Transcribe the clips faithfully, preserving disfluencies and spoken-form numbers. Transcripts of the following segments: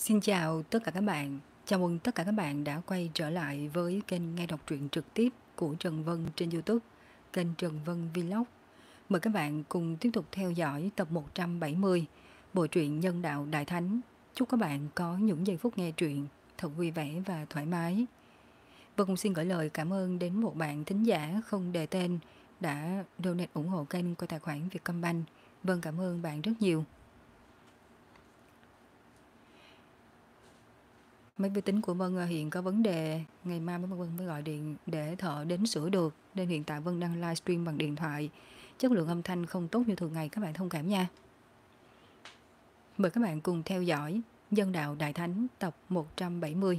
Xin chào tất cả các bạn. Chào mừng tất cả các bạn đã quay trở lại với kênh nghe đọc truyện trực tiếp của Trần Vân trên YouTube, kênh Trần Vân Vlog. Mời các bạn cùng tiếp tục theo dõi tập một trăm bảy mươi bộ truyện Nhân đạo Đại Thánh. Chúc các bạn có những giây phút nghe truyện thật vui vẻ và thoải mái. Vân cũng xin gửi lời cảm ơn đến một bạn thính giả không đề tên đã donate ủng hộ kênh qua tài khoản Vietcombank. Vân cảm ơn bạn rất nhiều. Máy vi tính của Vân hiện có vấn đề, ngày mai mới Vân mới gọi điện để thợ đến sửa được, nên hiện tại Vân đang livestream bằng điện thoại. Chất lượng âm thanh không tốt như thường ngày, các bạn thông cảm nha. Mời các bạn cùng theo dõi Nhân đạo Đại Thánh tập một trăm bảy mươi.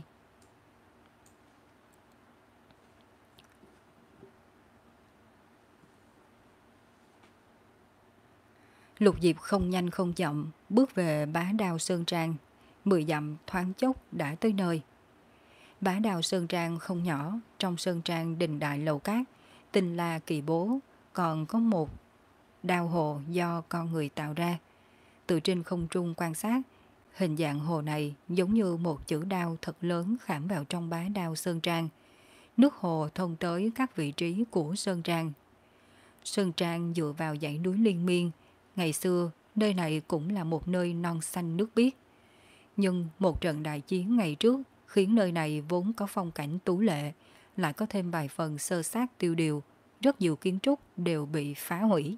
Lục Diệp không nhanh không chậm, bước về Bá Đao Sơn Trang, mười dặm thoáng chốc đã tới nơi. Bá Đao Sơn Trang không nhỏ, trong Sơn Trang đình đại lầu cát, tinh la kỳ bố, còn có một đao hồ do con người tạo ra. Từ trên không trung quan sát, hình dạng hồ này giống như một chữ đao thật lớn khảm vào trong Bá Đao Sơn Trang. Nước hồ thông tới các vị trí của Sơn Trang. Sơn Trang dựa vào dãy núi liên miên, ngày xưa nơi này cũng là một nơi non xanh nước biếc. Nhưng một trận đại chiến ngày trước khiến nơi này vốn có phong cảnh tú lệ, lại có thêm vài phần sơ sát tiêu điều, rất nhiều kiến trúc đều bị phá hủy.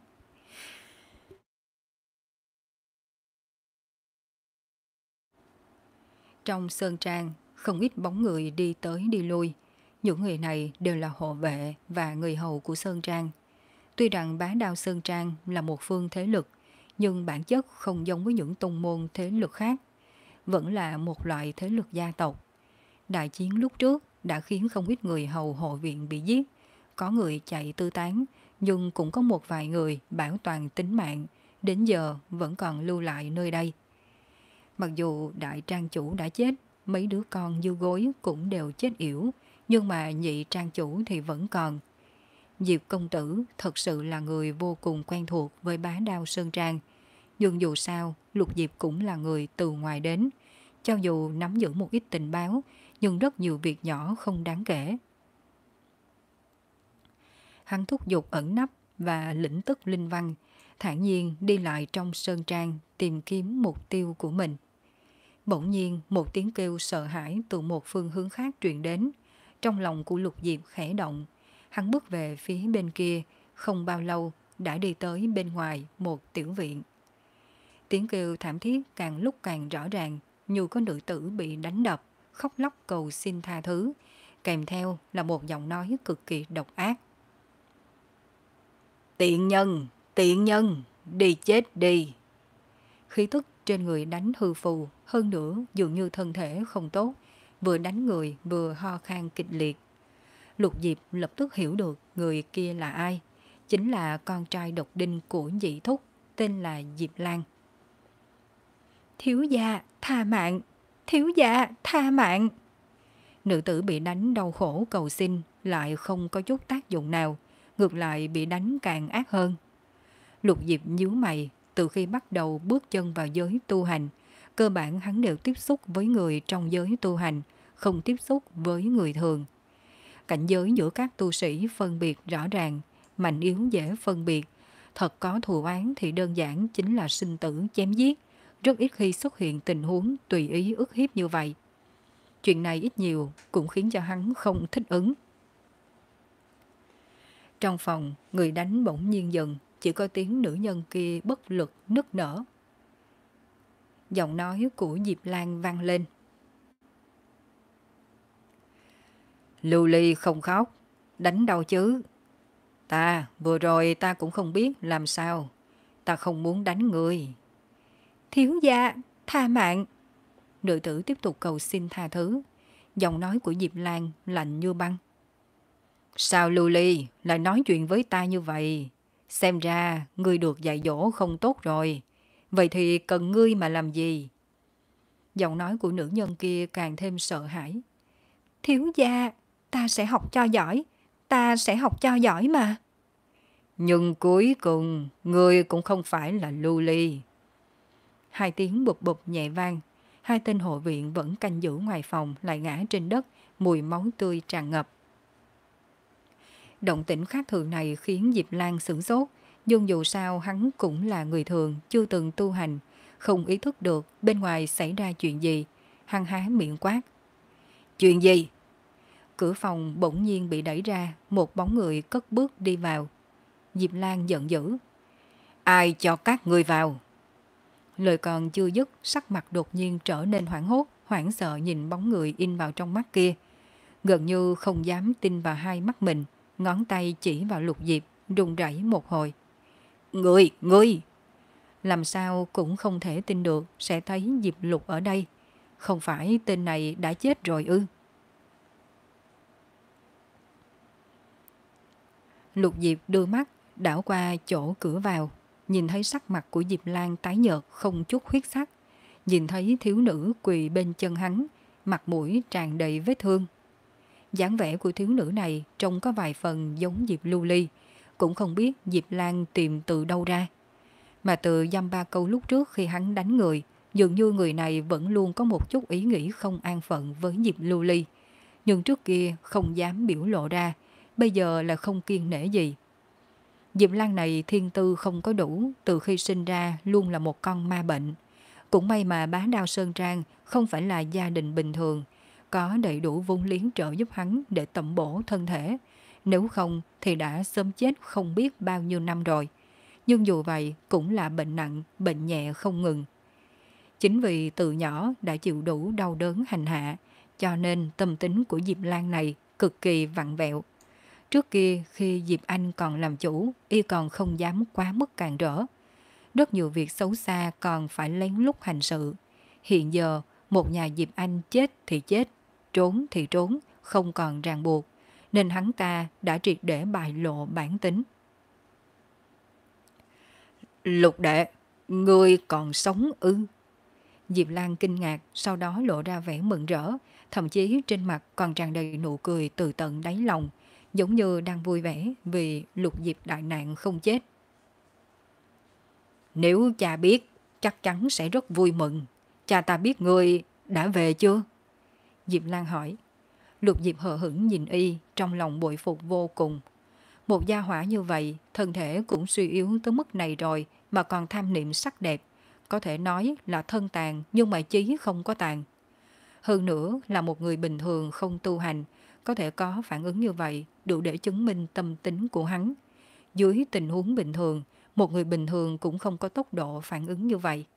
Trong Sơn Trang, không ít bóng người đi tới đi lui. Những người này đều là hộ vệ và người hầu của Sơn Trang. Tuy rằng Bá Đao Sơn Trang là một phương thế lực, nhưng bản chất không giống với những tông môn thế lực khác. Vẫn là một loại thế lực gia tộc. Đại chiến lúc trước đã khiến không ít người hầu hộ viện bị giết. Có người chạy tư tán, nhưng cũng có một vài người bảo toàn tính mạng, đến giờ vẫn còn lưu lại nơi đây. Mặc dù đại trang chủ đã chết, mấy đứa con dư gối cũng đều chết yểu, nhưng mà nhị trang chủ thì vẫn còn. Diệp công tử thật sự là người vô cùng quen thuộc với Bá Đao Sơn Trang. Nhưng dù sao, Lục Diệp cũng là người từ ngoài đến. Cho dù nắm giữ một ít tình báo, nhưng rất nhiều việc nhỏ không đáng kể. Hắn thúc giục ẩn nấp và lĩnh tức linh văn, thản nhiên đi lại trong Sơn Trang tìm kiếm mục tiêu của mình. Bỗng nhiên một tiếng kêu sợ hãi từ một phương hướng khác truyền đến. Trong lòng của Lục Diệp khẽ động. Hắn bước về phía bên kia, không bao lâu đã đi tới bên ngoài một tiểu viện. Tiếng kêu thảm thiết càng lúc càng rõ ràng, như có nữ tử bị đánh đập, khóc lóc cầu xin tha thứ, kèm theo là một giọng nói cực kỳ độc ác. Tiện nhân, tiện nhân, đi chết đi. Khí tức trên người đánh hư phù, hơn nữa dường như thân thể không tốt, vừa đánh người vừa ho khan kịch liệt. Lục Diệp lập tức hiểu được người kia là ai, chính là con trai độc đinh của Dị Thúc, tên là Diệp Lan. Thiếu gia, tha mạng, thiếu gia, tha mạng. Nữ tử bị đánh đau khổ cầu xin lại không có chút tác dụng nào, ngược lại bị đánh càng ác hơn. Lục Diệp nhíu mày, từ khi bắt đầu bước chân vào giới tu hành, cơ bản hắn đều tiếp xúc với người trong giới tu hành, không tiếp xúc với người thường. Cảnh giới giữa các tu sĩ phân biệt rõ ràng, mạnh yếu dễ phân biệt. Thật có thù oán thì đơn giản chính là sinh tử chém giết, rất ít khi xuất hiện tình huống tùy ý ức hiếp như vậy. Chuyện này ít nhiều cũng khiến cho hắn không thích ứng. Trong phòng, người đánh bỗng nhiên dừng, chỉ có tiếng nữ nhân kia bất lực nức nở. Giọng nói của Diệp Lan vang lên. Lưu Ly không khóc, đánh đâu chứ. Ta, vừa rồi ta cũng không biết làm sao. Ta không muốn đánh người. Thiếu gia, tha mạng. Nữ tử tiếp tục cầu xin tha thứ. Giọng nói của Diệp Lan lạnh như băng. Sao Lưu Ly lại nói chuyện với ta như vậy? Xem ra ngươi được dạy dỗ không tốt rồi. Vậy thì cần ngươi mà làm gì? Giọng nói của nữ nhân kia càng thêm sợ hãi. Thiếu gia, ta sẽ học cho giỏi. Ta sẽ học cho giỏi mà. Nhưng cuối cùng, ngươi cũng không phải là Lưu Ly. Hai tiếng bụp bụp nhẹ vang. hai tên hộ viện vẫn canh giữ ngoài phòng lại ngã trên đất, mùi máu tươi tràn ngập. Động tĩnh khác thường này khiến Diệp Lan sửng sốt, nhưng dù sao hắn cũng là người thường, chưa từng tu hành, không ý thức được bên ngoài xảy ra chuyện gì. Hắn há miệng quát. Chuyện gì? Cửa phòng bỗng nhiên bị đẩy ra, một bóng người cất bước đi vào. Diệp Lan giận dữ. Ai cho các người vào? Lời còn chưa dứt, sắc mặt đột nhiên trở nên hoảng hốt, hoảng sợ nhìn bóng người in vào trong mắt kia. Gần như không dám tin vào hai mắt mình, ngón tay chỉ vào Lục Diệp, run rẩy một hồi. Người, người! Làm sao cũng không thể tin được sẽ thấy Diệp Lục ở đây. Không phải tên này đã chết rồi ư? Lục Diệp đưa mắt đảo qua chỗ cửa vào, nhìn thấy sắc mặt của Diệp Lan tái nhợt không chút huyết sắc, nhìn thấy thiếu nữ quỳ bên chân hắn, mặt mũi tràn đầy vết thương. Dáng vẻ của thiếu nữ này trông có vài phần giống Diệp Lưu Ly, cũng không biết Diệp Lan tìm từ đâu ra. Mà từ dăm ba câu lúc trước khi hắn đánh người, dường như người này vẫn luôn có một chút ý nghĩ không an phận với Diệp Lưu Ly. Nhưng trước kia không dám biểu lộ ra, bây giờ là không kiêng nể gì. Diệp Lan này thiên tư không có đủ, từ khi sinh ra luôn là một con ma bệnh. Cũng may mà Bá Đao Sơn Trang không phải là gia đình bình thường, có đầy đủ vốn liếng trợ giúp hắn để tẩm bổ thân thể. Nếu không thì đã sớm chết không biết bao nhiêu năm rồi. Nhưng dù vậy cũng là bệnh nặng, bệnh nhẹ không ngừng. Chính vì từ nhỏ đã chịu đủ đau đớn hành hạ, cho nên tâm tính của Diệp Lan này cực kỳ vặn vẹo. Trước kia khi Diệp Anh còn làm chủ, y còn không dám quá mức càn rỡ. Rất nhiều việc xấu xa còn phải lén lút hành sự. Hiện giờ, một nhà Diệp Anh chết thì chết, trốn thì trốn, không còn ràng buộc, nên hắn ta đã triệt để bại lộ bản tính. Lục đệ, ngươi còn sống ư? Diệp Lan kinh ngạc, sau đó lộ ra vẻ mừng rỡ, thậm chí trên mặt còn tràn đầy nụ cười từ tận đáy lòng, giống như đang vui vẻ vì Lục Diệp đại nạn không chết. Nếu cha biết, chắc chắn sẽ rất vui mừng. Cha ta biết ngươi đã về chưa? Diệp Lan hỏi. Lục Diệp hờ hững nhìn y, trong lòng bội phục vô cùng. Một gia hỏa như vậy, thân thể cũng suy yếu tới mức này rồi mà còn tham niệm sắc đẹp. Có thể nói là thân tàn nhưng mà chí không có tàn. Hơn nữa là một người bình thường không tu hành, có thể có phản ứng như vậy đủ để chứng minh tâm tính của hắn. Dưới tình huống bình thường, một người bình thường cũng không có tốc độ phản ứng như vậy.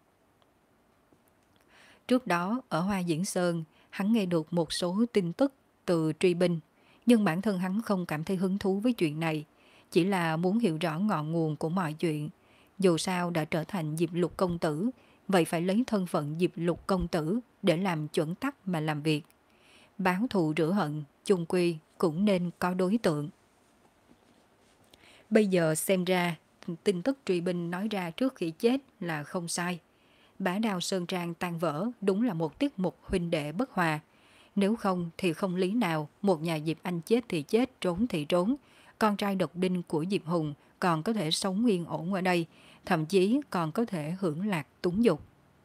Trước đó, ở Hoa Diễn Sơn, hắn nghe được một số tin tức từ truy binh, nhưng bản thân hắn không cảm thấy hứng thú với chuyện này, chỉ là muốn hiểu rõ ngọn nguồn của mọi chuyện. Dù sao đã trở thành Diệp Lục công tử, vậy phải lấy thân phận Diệp Lục công tử để làm chuẩn tắc mà làm việc. Báo thù rửa hận, chung quy cũng nên có đối tượng. Bây giờ xem ra, tin tức truy binh nói ra trước khi chết là không sai. Bá Đao Sơn Trang tan vỡ đúng là một tiết mục huynh đệ bất hòa. Nếu không thì không lý nào một nhà Diệp Anh chết thì chết, trốn thì trốn. Con trai độc đinh của Diệp Hùng còn có thể sống yên ổn ở đây, thậm chí còn có thể hưởng lạc túng dục.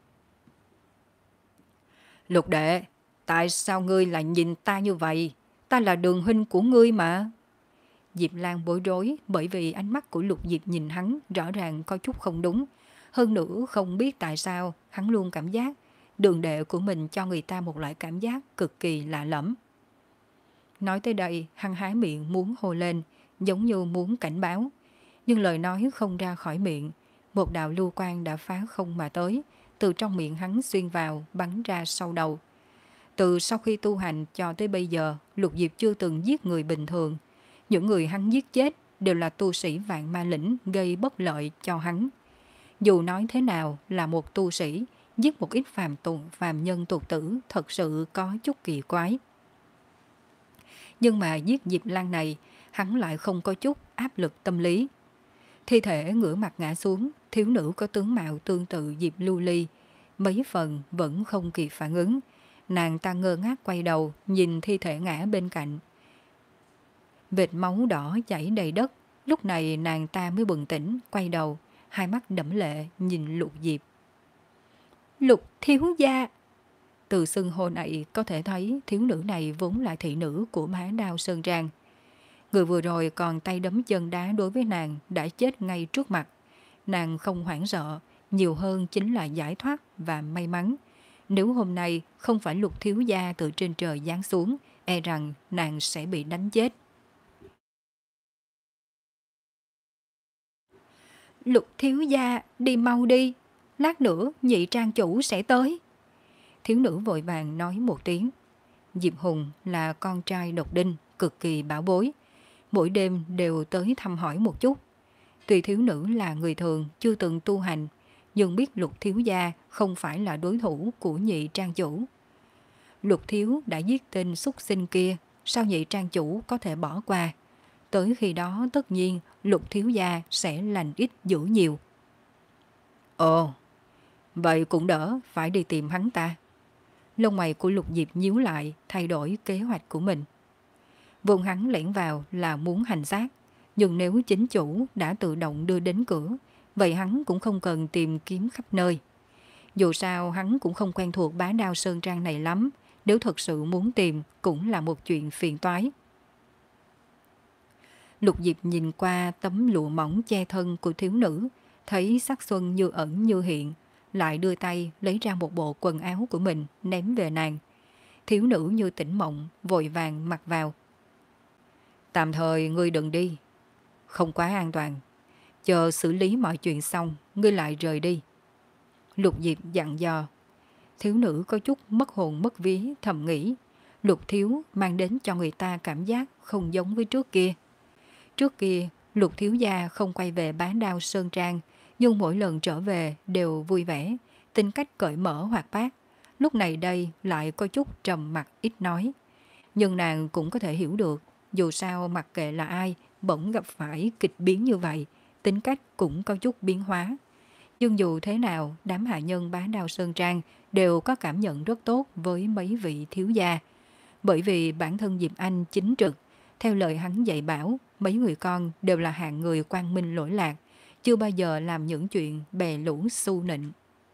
Lục đệ, tại sao ngươi lại nhìn ta như vậy? Ta là đường huynh của ngươi mà. Diệp Lan bối rối bởi vì ánh mắt của Lục Diệp nhìn hắn rõ ràng có chút không đúng. Hơn nữa không biết tại sao hắn luôn cảm giác đường đệ của mình cho người ta một loại cảm giác cực kỳ lạ lẫm. Nói tới đây, hắn há miệng muốn hô lên, giống như muốn cảnh báo. Nhưng lời nói không ra khỏi miệng, một đạo lưu quang đã phá không mà tới, từ trong miệng hắn xuyên vào, bắn ra sau đầu. Từ sau khi tu hành cho tới bây giờ, Lục Diệp chưa từng giết người bình thường. Những người hắn giết chết đều là tu sĩ vạn ma lĩnh gây bất lợi cho hắn. Dù nói thế nào là một tu sĩ, giết một ít phàm tùng phàm nhân tục tử thật sự có chút kỳ quái. Nhưng mà giết Diệp Lan này, hắn lại không có chút áp lực tâm lý. Thi thể ngửa mặt ngã xuống, thiếu nữ có tướng mạo tương tự Diệp Lưu Ly, mấy phần vẫn không kịp phản ứng. Nàng ta ngơ ngác quay đầu, nhìn thi thể ngã bên cạnh. Vệt máu đỏ chảy đầy đất, lúc này nàng ta mới bừng tỉnh, quay đầu, hai mắt đẫm lệ nhìn Lục Diệp. Lục thiếu gia. Từ xưng hô này có thể thấy thiếu nữ này vốn là thị nữ của Bá Đao Sơn Trang. Người vừa rồi còn tay đấm chân đá đối với nàng đã chết ngay trước mặt. Nàng không hoảng sợ, nhiều hơn chính là giải thoát và may mắn. Nếu hôm nay không phải Lục thiếu gia từ trên trời giáng xuống, e rằng nàng sẽ bị đánh chết. Lục thiếu gia, đi mau đi, lát nữa nhị trang chủ sẽ tới. Thiếu nữ vội vàng nói một tiếng. Diệp Hùng là con trai độc đinh, cực kỳ bảo bối. Mỗi đêm đều tới thăm hỏi một chút. Tuy thiếu nữ là người thường, chưa từng tu hành, nhưng biết Lục thiếu gia không phải là đối thủ của nhị trang chủ. Lục thiếu đã giết tên súc sinh kia, sao nhị trang chủ có thể bỏ qua? Tới khi đó tất nhiên Lục thiếu gia sẽ lành ít dữ nhiều. Ồ, vậy cũng đỡ phải đi tìm hắn ta. Lông mày của Lục Diệp nhíu lại, thay đổi kế hoạch của mình. Vốn hắn lẻn vào là muốn hành xác, nhưng nếu chính chủ đã tự động đưa đến cửa, vậy hắn cũng không cần tìm kiếm khắp nơi. Dù sao hắn cũng không quen thuộc Bá Đao Sơn Trang này lắm, nếu thật sự muốn tìm cũng là một chuyện phiền toái. Lục Diệp nhìn qua tấm lụa mỏng che thân của thiếu nữ, thấy sắc xuân như ẩn như hiện, lại đưa tay lấy ra một bộ quần áo của mình ném về nàng. Thiếu nữ như tỉnh mộng, vội vàng mặc vào. Tạm thời ngươi đừng đi, không quá an toàn. Chờ xử lý mọi chuyện xong, ngươi lại rời đi. Lục Diệp dặn dò. Thiếu nữ có chút mất hồn mất vía, thầm nghĩ. Lục thiếu mang đến cho người ta cảm giác không giống với trước kia. Trước kia, Lục thiếu gia không quay về Bá Đao Sơn Trang, nhưng mỗi lần trở về đều vui vẻ, tính cách cởi mở hoạt bát. Lúc này đây lại có chút trầm mặc ít nói. Nhưng nàng cũng có thể hiểu được, dù sao mặc kệ là ai, bỗng gặp phải kịch biến như vậy, tính cách cũng có chút biến hóa. Nhưng dù thế nào, đám hạ nhân Bá Đao Sơn Trang đều có cảm nhận rất tốt với mấy vị thiếu gia. Bởi vì bản thân Diệp Anh chính trực, theo lời hắn dạy bảo, mấy người con đều là hạng người quang minh lỗi lạc, chưa bao giờ làm những chuyện bè lũ xu nịnh.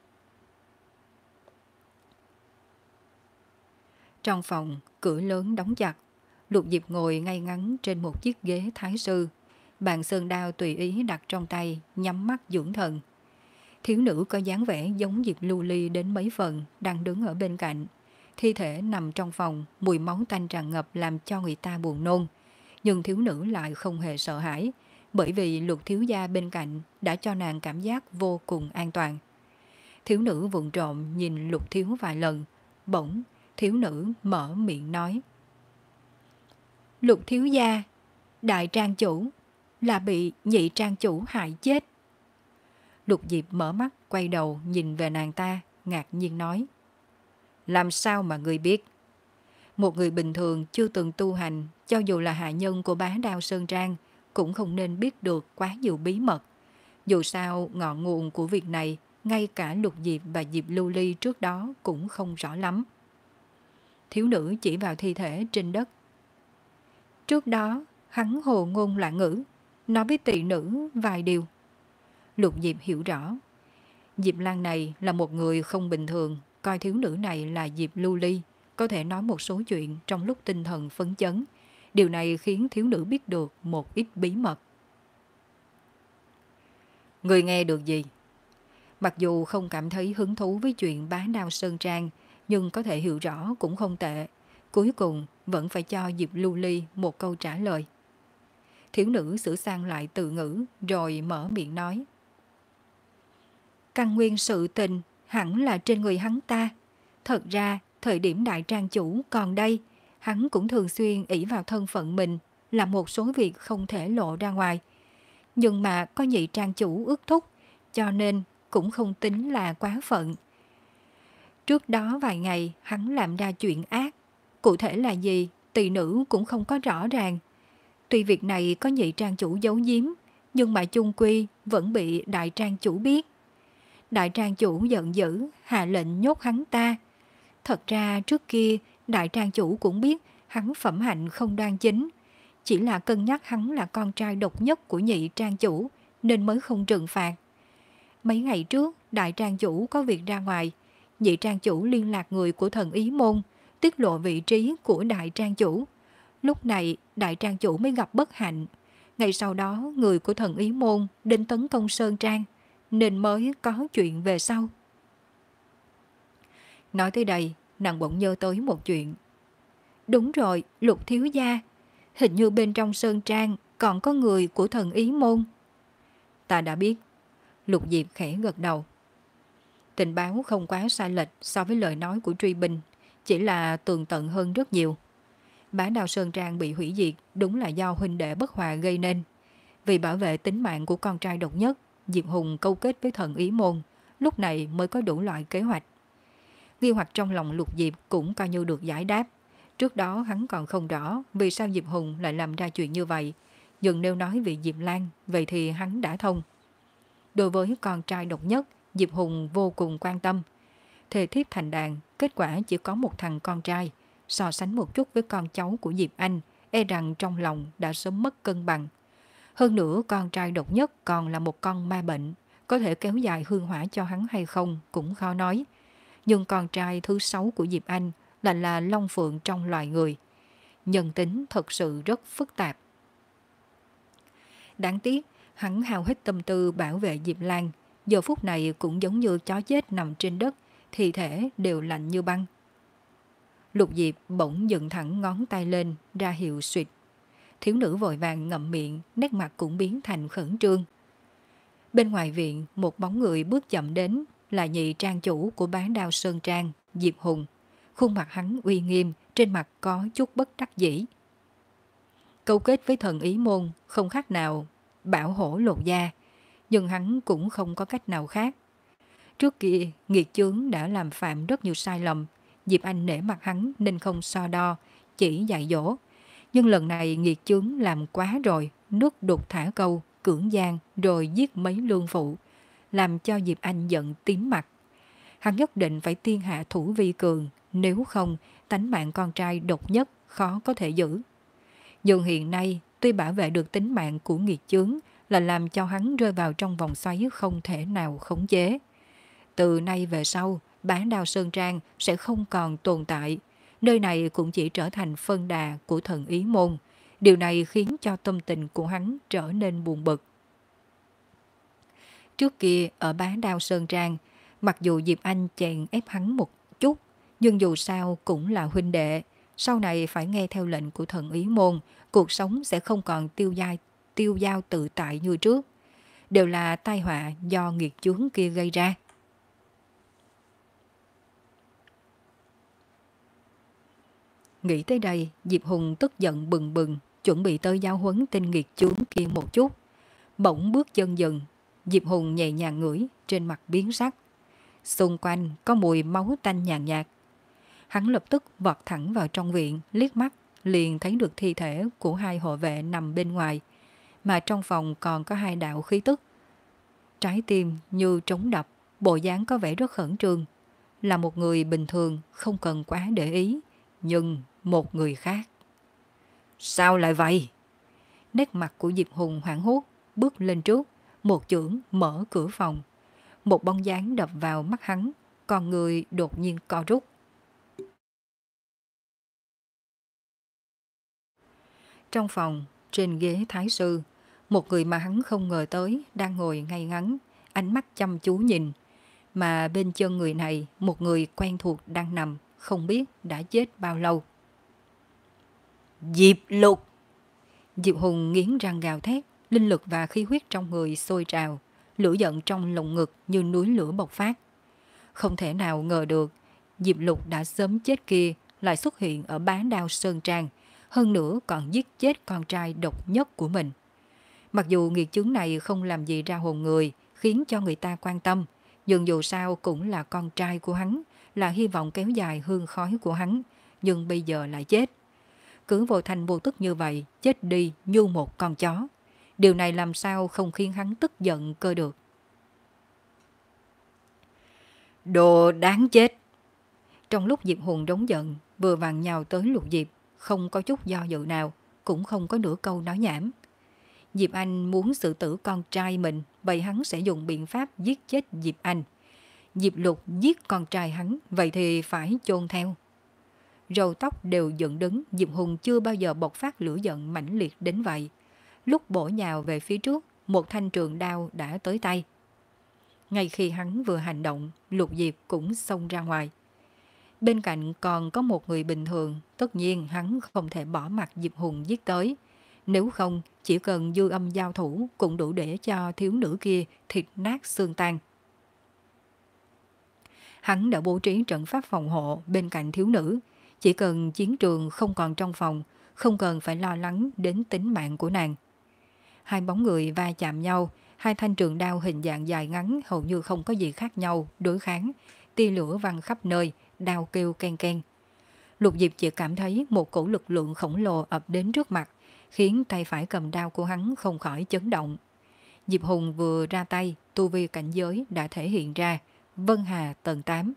Trong phòng, cửa lớn đóng chặt. Lục Diệp ngồi ngay ngắn trên một chiếc ghế thái sư. Bàn sơn đao tùy ý đặt trong tay, nhắm mắt dưỡng thần. Thiếu nữ có dáng vẻ giống Diệp Lưu Ly đến mấy phần, đang đứng ở bên cạnh. Thi thể nằm trong phòng, mùi máu tanh tràn ngập làm cho người ta buồn nôn. Nhưng thiếu nữ lại không hề sợ hãi, bởi vì Lục thiếu gia bên cạnh đã cho nàng cảm giác vô cùng an toàn. Thiếu nữ vụng trộm nhìn Lục thiếu vài lần, bỗng thiếu nữ mở miệng nói. Lục thiếu gia, đại trang chủ, là bị nhị trang chủ hại chết. Lục Diệp mở mắt, quay đầu nhìn về nàng ta, ngạc nhiên nói. Làm sao mà ngươi biết? Một người bình thường chưa từng tu hành, cho dù là hạ nhân của Bá Đao Sơn Trang, cũng không nên biết được quá nhiều bí mật. Dù sao, ngọn nguồn của việc này, ngay cả Lục Diệp và Diệp Lưu Ly trước đó cũng không rõ lắm. Thiếu nữ chỉ vào thi thể trên đất. Trước đó, hắn hồ ngôn loạn ngữ, nói với tỷ nữ vài điều. Lục Diệp hiểu rõ. Diệp Lan này là một người không bình thường, coi thiếu nữ này là Diệp Lưu Ly, có thể nói một số chuyện trong lúc tinh thần phấn chấn. Điều này khiến thiếu nữ biết được một ít bí mật. Người nghe được gì? Mặc dù không cảm thấy hứng thú với chuyện Bá Đao Sơn Trang, nhưng có thể hiểu rõ cũng không tệ. Cuối cùng vẫn phải cho Diệp Lưu Ly một câu trả lời. Thiếu nữ sửa sang lại từ ngữ rồi mở miệng nói. Căn nguyên sự tình hẳn là trên người hắn ta. Thật ra, thời điểm đại trang chủ còn đây, hắn cũng thường xuyên ỷ vào thân phận mình, làm một số việc không thể lộ ra ngoài. Nhưng mà có nhị trang chủ ước thúc, cho nên cũng không tính là quá phận. Trước đó vài ngày hắn làm ra chuyện ác, cụ thể là gì, tỳ nữ cũng không có rõ ràng. Tuy việc này có nhị trang chủ giấu giếm, nhưng mà chung quy vẫn bị đại trang chủ biết. Đại trang chủ giận dữ, hạ lệnh nhốt hắn ta. Thật ra trước kia, đại trang chủ cũng biết hắn phẩm hạnh không đoan chính. Chỉ là cân nhắc hắn là con trai độc nhất của nhị trang chủ, nên mới không trừng phạt. Mấy ngày trước, đại trang chủ có việc ra ngoài, nhị trang chủ liên lạc người của thần Ý Môn, tiết lộ vị trí của đại trang chủ. Lúc này đại trang chủ mới gặp bất hạnh. Ngày sau đó người của thần Ý Môn đến tấn công Sơn Trang, nên mới có chuyện về sau. Nói tới đây, nàng bỗng nhớ tới một chuyện. Đúng rồi, Lục thiếu gia, hình như bên trong Sơn Trang còn có người của thần Ý Môn. Ta đã biết. Lục Diệp khẽ gật đầu. Tình báo không quá sai lệch so với lời nói của Truy Binh, chỉ là tường tận hơn rất nhiều. Bá Đao Sơn Trang bị hủy diệt đúng là do huynh đệ bất hòa gây nên. Vì bảo vệ tính mạng của con trai độc nhất, Diệp Hùng câu kết với thần Ý Môn, lúc này mới có đủ loại kế hoạch. Nghi hoặc trong lòng Lục Diệp cũng coi như được giải đáp. Trước đó hắn còn không rõ vì sao Diệp Hùng lại làm ra chuyện như vậy, nhưng nếu nói vì Diệp Lan, vậy thì hắn đã thông. Đối với con trai độc nhất, Diệp Hùng vô cùng quan tâm. Thề thiếp thành đàn, kết quả chỉ có một thằng con trai. So sánh một chút với con cháu của Diệp Anh, e rằng trong lòng đã sớm mất cân bằng. Hơn nữa con trai độc nhất còn là một con ma bệnh, có thể kéo dài hương hỏa cho hắn hay không cũng khó nói. Nhưng con trai thứ sáu của Diệp Anh lại là Long Phượng trong loài người. Nhân tính thật sự rất phức tạp. Đáng tiếc, hắn hao hết tâm tư bảo vệ Diệp Lan, giờ phút này cũng giống như chó chết nằm trên đất, thi thể đều lạnh như băng. Lục Diệp bỗng dựng thẳng ngón tay lên, ra hiệu suyệt. Thiếu nữ vội vàng ngậm miệng, nét mặt cũng biến thành khẩn trương. Bên ngoài viện, một bóng người bước chậm đến, là nhị trang chủ của Bá Đao Sơn Trang, Diệp Hùng. Khuôn mặt hắn uy nghiêm, trên mặt có chút bất đắc dĩ. Câu kết với thần Ý Môn không khác nào bảo hổ lột da, nhưng hắn cũng không có cách nào khác. Trước kia, nghiệt chướng đã làm phạm rất nhiều sai lầm. Diệp Anh nể mặt hắn nên không so đo, chỉ dạy dỗ. Nhưng lần này nghiệt chướng làm quá rồi, nước đục thả câu, cưỡng gian rồi giết mấy lương phụ, làm cho Diệp Anh giận tím mặt. Hắn nhất định phải tiên hạ thủ vi cường, nếu không tánh mạng con trai độc nhất khó có thể giữ. Nhưng hiện nay tuy bảo vệ được tính mạng của nghiệt chướng là làm cho hắn rơi vào trong vòng xoáy không thể nào khống chế. Từ nay về sau, Bá Đao Sơn Trang sẽ không còn tồn tại. Nơi này cũng chỉ trở thành phân đà của thần Ý Môn. Điều này khiến cho tâm tình của hắn trở nên buồn bực. Trước kia ở Bá Đao Sơn Trang, mặc dù Diệp Anh chèn ép hắn một chút, nhưng dù sao cũng là huynh đệ. Sau này phải nghe theo lệnh của thần Ý Môn, cuộc sống sẽ không còn tiêu dai, tiêu dao tự tại như trước. Đều là tai họa do nghiệt chướng kia gây ra. Nghĩ tới đây, Diệp Hùng tức giận bừng bừng, chuẩn bị tới giáo huấn tên nghiệt chướng kia một chút. Bỗng bước chân dừng, Diệp Hùng nhẹ nhàng ngửi, trên mặt biến sắc. Xung quanh có mùi máu tanh nhàn nhạt. Hắn lập tức vọt thẳng vào trong viện, liếc mắt, liền thấy được thi thể của hai hộ vệ nằm bên ngoài, mà trong phòng còn có hai đạo khí tức. Trái tim như trống đập, bộ dáng có vẻ rất khẩn trương. Là một người bình thường, không cần quá để ý, nhưng một người khác. Sao lại vậy? Nét mặt của Diệp Hùng hoảng hốt, bước lên trước, một chưởng mở cửa phòng. Một bóng dáng đập vào mắt hắn, còn người đột nhiên co rút. Trong phòng, trên ghế thái sư, một người mà hắn không ngờ tới đang ngồi ngay ngắn, ánh mắt chăm chú nhìn. Mà bên chân người này, một người quen thuộc đang nằm, không biết đã chết bao lâu. Diệp Lục! Diệp Hùng nghiến răng gào thét, linh lực và khí huyết trong người sôi trào, lửa giận trong lồng ngực như núi lửa bộc phát. Không thể nào ngờ được, Diệp Lục đã sớm chết kia lại xuất hiện ở Bá Đao Sơn Trang, hơn nữa còn giết chết con trai độc nhất của mình. Mặc dù nghiệt chướng này không làm gì ra hồn người, khiến cho người ta quan tâm, nhưng dù sao cũng là con trai của hắn, là hy vọng kéo dài hương khói của hắn, nhưng bây giờ lại chết. Cứ vô thành vô tức như vậy, chết đi như một con chó. Điều này làm sao không khiến hắn tức giận cơ được. Đồ đáng chết! Trong lúc Diệp Hùng đống giận, vừa vặn nhào tới Lục Diệp, không có chút do dự nào, cũng không có nửa câu nói nhảm. Diệp Anh muốn xử tử con trai mình, vậy hắn sẽ dùng biện pháp giết chết Diệp Anh. Diệp Lục giết con trai hắn, vậy thì phải chôn theo. Râu tóc đều dựng đứng, Diệp Hùng chưa bao giờ bộc phát lửa giận mãnh liệt đến vậy. Lúc bổ nhào về phía trước, một thanh trường đao đã tới tay. Ngay khi hắn vừa hành động, Lục Diệp cũng xông ra ngoài. Bên cạnh còn có một người bình thường, tất nhiên hắn không thể bỏ mặt Diệp Hùng giết tới. Nếu không, chỉ cần dư âm giao thủ cũng đủ để cho thiếu nữ kia thịt nát xương tan. Hắn đã bố trí trận pháp phòng hộ bên cạnh thiếu nữ. Chỉ cần chiến trường không còn trong phòng, không cần phải lo lắng đến tính mạng của nàng. Hai bóng người va chạm nhau, hai thanh trường đao hình dạng dài ngắn hầu như không có gì khác nhau, đối kháng. Tia lửa văng khắp nơi, đao kêu ken ken. Lục Diệp chỉ cảm thấy một cổ lực lượng khổng lồ ập đến trước mặt, khiến tay phải cầm đao của hắn không khỏi chấn động. Diệp Hùng vừa ra tay, tu vi cảnh giới đã thể hiện ra, Vân Hà tầng tám.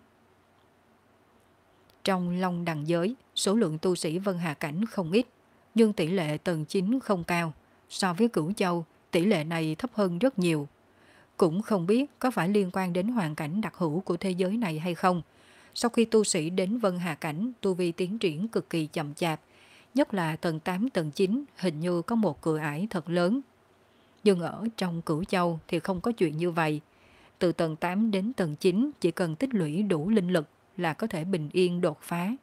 Trong Long Đằng giới, số lượng tu sĩ Vân Hà cảnh không ít, nhưng tỷ lệ tầng chín không cao. So với Cửu Châu, tỷ lệ này thấp hơn rất nhiều. Cũng không biết có phải liên quan đến hoàn cảnh đặc hữu của thế giới này hay không. Sau khi tu sĩ đến Vân Hà cảnh, tu vi tiến triển cực kỳ chậm chạp, nhất là tầng tám, tầng chín hình như có một cửa ải thật lớn. Nhưng ở trong Cửu Châu thì không có chuyện như vậy. Từ tầng tám đến tầng chín chỉ cần tích lũy đủ linh lực là có thể bình yên đột phá.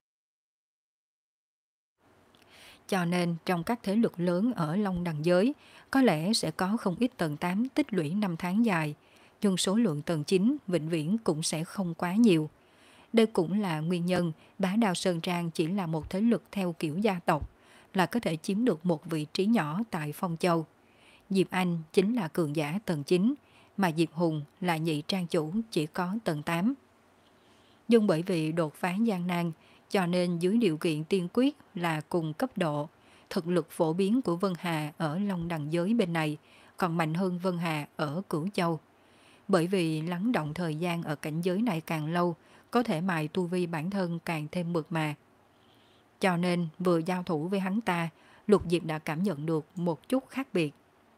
Cho nên trong các thế lực lớn ở Long Đằng giới, có lẽ sẽ có không ít tầng tám tích lũy năm tháng dài, nhưng số lượng tầng chín vĩnh viễn cũng sẽ không quá nhiều. Đây cũng là nguyên nhân Bá Đao Sơn Trang chỉ là một thế lực theo kiểu gia tộc, là có thể chiếm được một vị trí nhỏ tại Phong Châu. Diệp Anh chính là cường giả tầng chín, mà Diệp Hùng là nhị trang chủ chỉ có tầng tám. Nhưng bởi vì đột phá gian nan, cho nên dưới điều kiện tiên quyết là cùng cấp độ, thực lực phổ biến của Vân Hà ở Long Đằng giới bên này còn mạnh hơn Vân Hà ở Cửu Châu. Bởi vì lắng động thời gian ở cảnh giới này càng lâu, có thể mài tu vi bản thân càng thêm mượt mà. Cho nên vừa giao thủ với hắn ta, Lục Diệp đã cảm nhận được một chút khác biệt.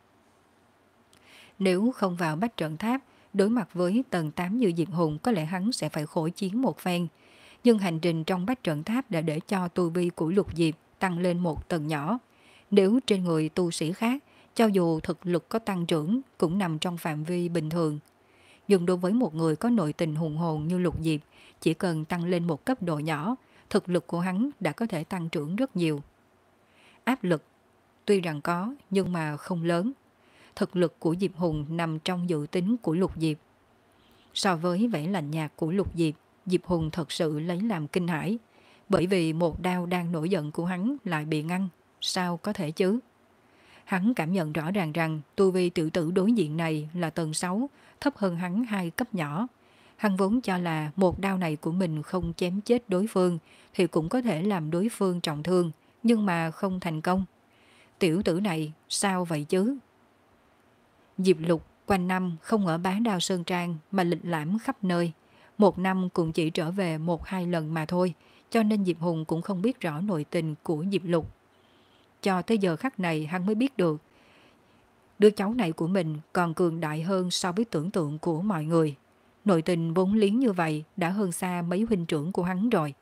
Nếu không vào bách trận tháp, đối mặt với tầng tám như Diệp Hùng có lẽ hắn sẽ phải khổ chiến một phen. Nhưng hành trình trong bách trận tháp đã để cho tu vi của Lục Diệp tăng lên một tầng nhỏ. Nếu trên người tu sĩ khác, cho dù thực lực có tăng trưởng cũng nằm trong phạm vi bình thường. Nhưng đối với một người có nội tình hùng hồn như Lục Diệp, chỉ cần tăng lên một cấp độ nhỏ, thực lực của hắn đã có thể tăng trưởng rất nhiều. Áp lực tuy rằng có nhưng mà không lớn. Thực lực của Diệp Hùng nằm trong dự tính của Lục Diệp. So với vẻ lạnh nhạt của Lục Diệp, Diệp Hùng thật sự lấy làm kinh hãi, bởi vì một đao đang nổi giận của hắn lại bị ngăn, sao có thể chứ? Hắn cảm nhận rõ ràng rằng tu vi tiểu tử đối diện này là tầng sáu, thấp hơn hắn hai cấp nhỏ. Hắn vốn cho là một đao này của mình không chém chết đối phương thì cũng có thể làm đối phương trọng thương, nhưng mà không thành công. Tiểu tử này sao vậy chứ? Diệp Lục quanh năm không ở Bá Đao Sơn Trang mà lịch lãm khắp nơi. Một năm cũng chỉ trở về một hai lần mà thôi, cho nên Diệp Hùng cũng không biết rõ nội tình của Diệp Lục. Cho tới giờ khắc này hắn mới biết được, đứa cháu này của mình còn cường đại hơn so với tưởng tượng của mọi người. Nội tình vốn liếng như vậy đã hơn xa mấy huynh trưởng của hắn rồi.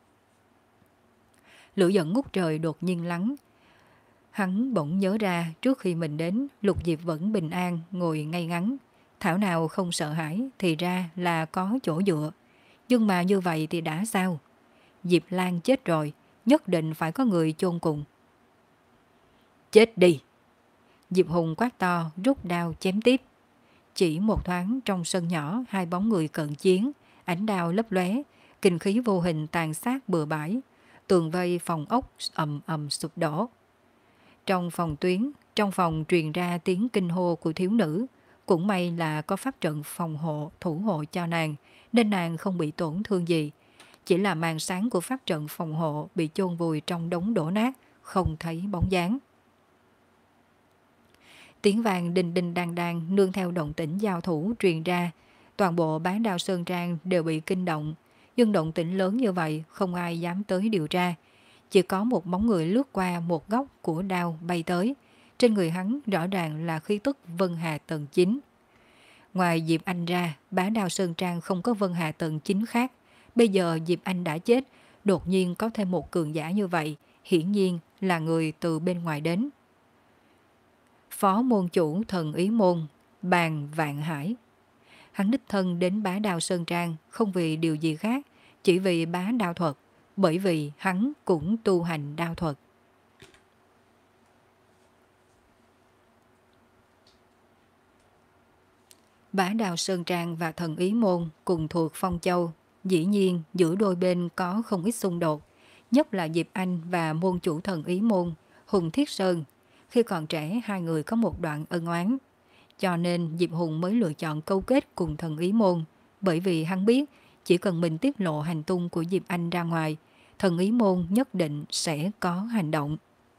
Lửa giận ngút trời đột nhiên lắng. Hắn bỗng nhớ ra trước khi mình đến, Lục Diệp vẫn bình an ngồi ngay ngắn. Thảo nào không sợ hãi thì ra là có chỗ dựa. Nhưng mà như vậy thì đã sao? Diệp Lan chết rồi, nhất định phải có người chôn cùng. Chết đi! Diệp Hùng quát to, rút đao chém tiếp. Chỉ một thoáng trong sân nhỏ, hai bóng người cận chiến, ánh đao lấp lóe, kinh khí vô hình tàn sát bừa bãi, tường vây phòng ốc ầm ầm sụp đổ. Trong phòng tuyến, trong phòng truyền ra tiếng kinh hô của thiếu nữ, cũng may là có pháp trận phòng hộ thủ hộ cho nàng, nên nàng không bị tổn thương gì. Chỉ là màn sáng của pháp trận phòng hộ bị chôn vùi trong đống đổ nát, không thấy bóng dáng. Tiếng vàng đinh đinh đang đang nương theo động tĩnh giao thủ truyền ra, toàn bộ Bá Đao Sơn Trang đều bị kinh động, nhưng động tĩnh lớn như vậy không ai dám tới điều tra. Chỉ có một bóng người lướt qua một góc của đao bay tới, trên người hắn rõ ràng là khí tức Vân Hà tầng chín. Ngoài Diệp Anh ra, bá đao Sơn Trang không có Vân Hà tầng chín khác. Bây giờ Diệp Anh đã chết, đột nhiên có thêm một cường giả như vậy, hiển nhiên là người từ bên ngoài đến. Phó môn chủ thần ý môn, Bàn Vạn Hải. Hắn đích thân đến bá đao Sơn Trang không vì điều gì khác, chỉ vì bá đao thuật, bởi vì hắn cũng tu hành đao thuật. Bá đao Sơn Trang và thần ý môn cùng thuộc Phong Châu, dĩ nhiên giữa đôi bên có không ít xung đột, nhất là Diệp Anh và môn chủ thần ý môn, Hùng Thiết Sơn. Khi còn trẻ hai người có một đoạn ân oán, cho nên Diệp Hùng mới lựa chọn câu kết cùng thần ý môn, bởi vì hắn biết chỉ cần mình tiết lộ hành tung của Diệp Anh ra ngoài, thần ý môn nhất định sẽ có hành động.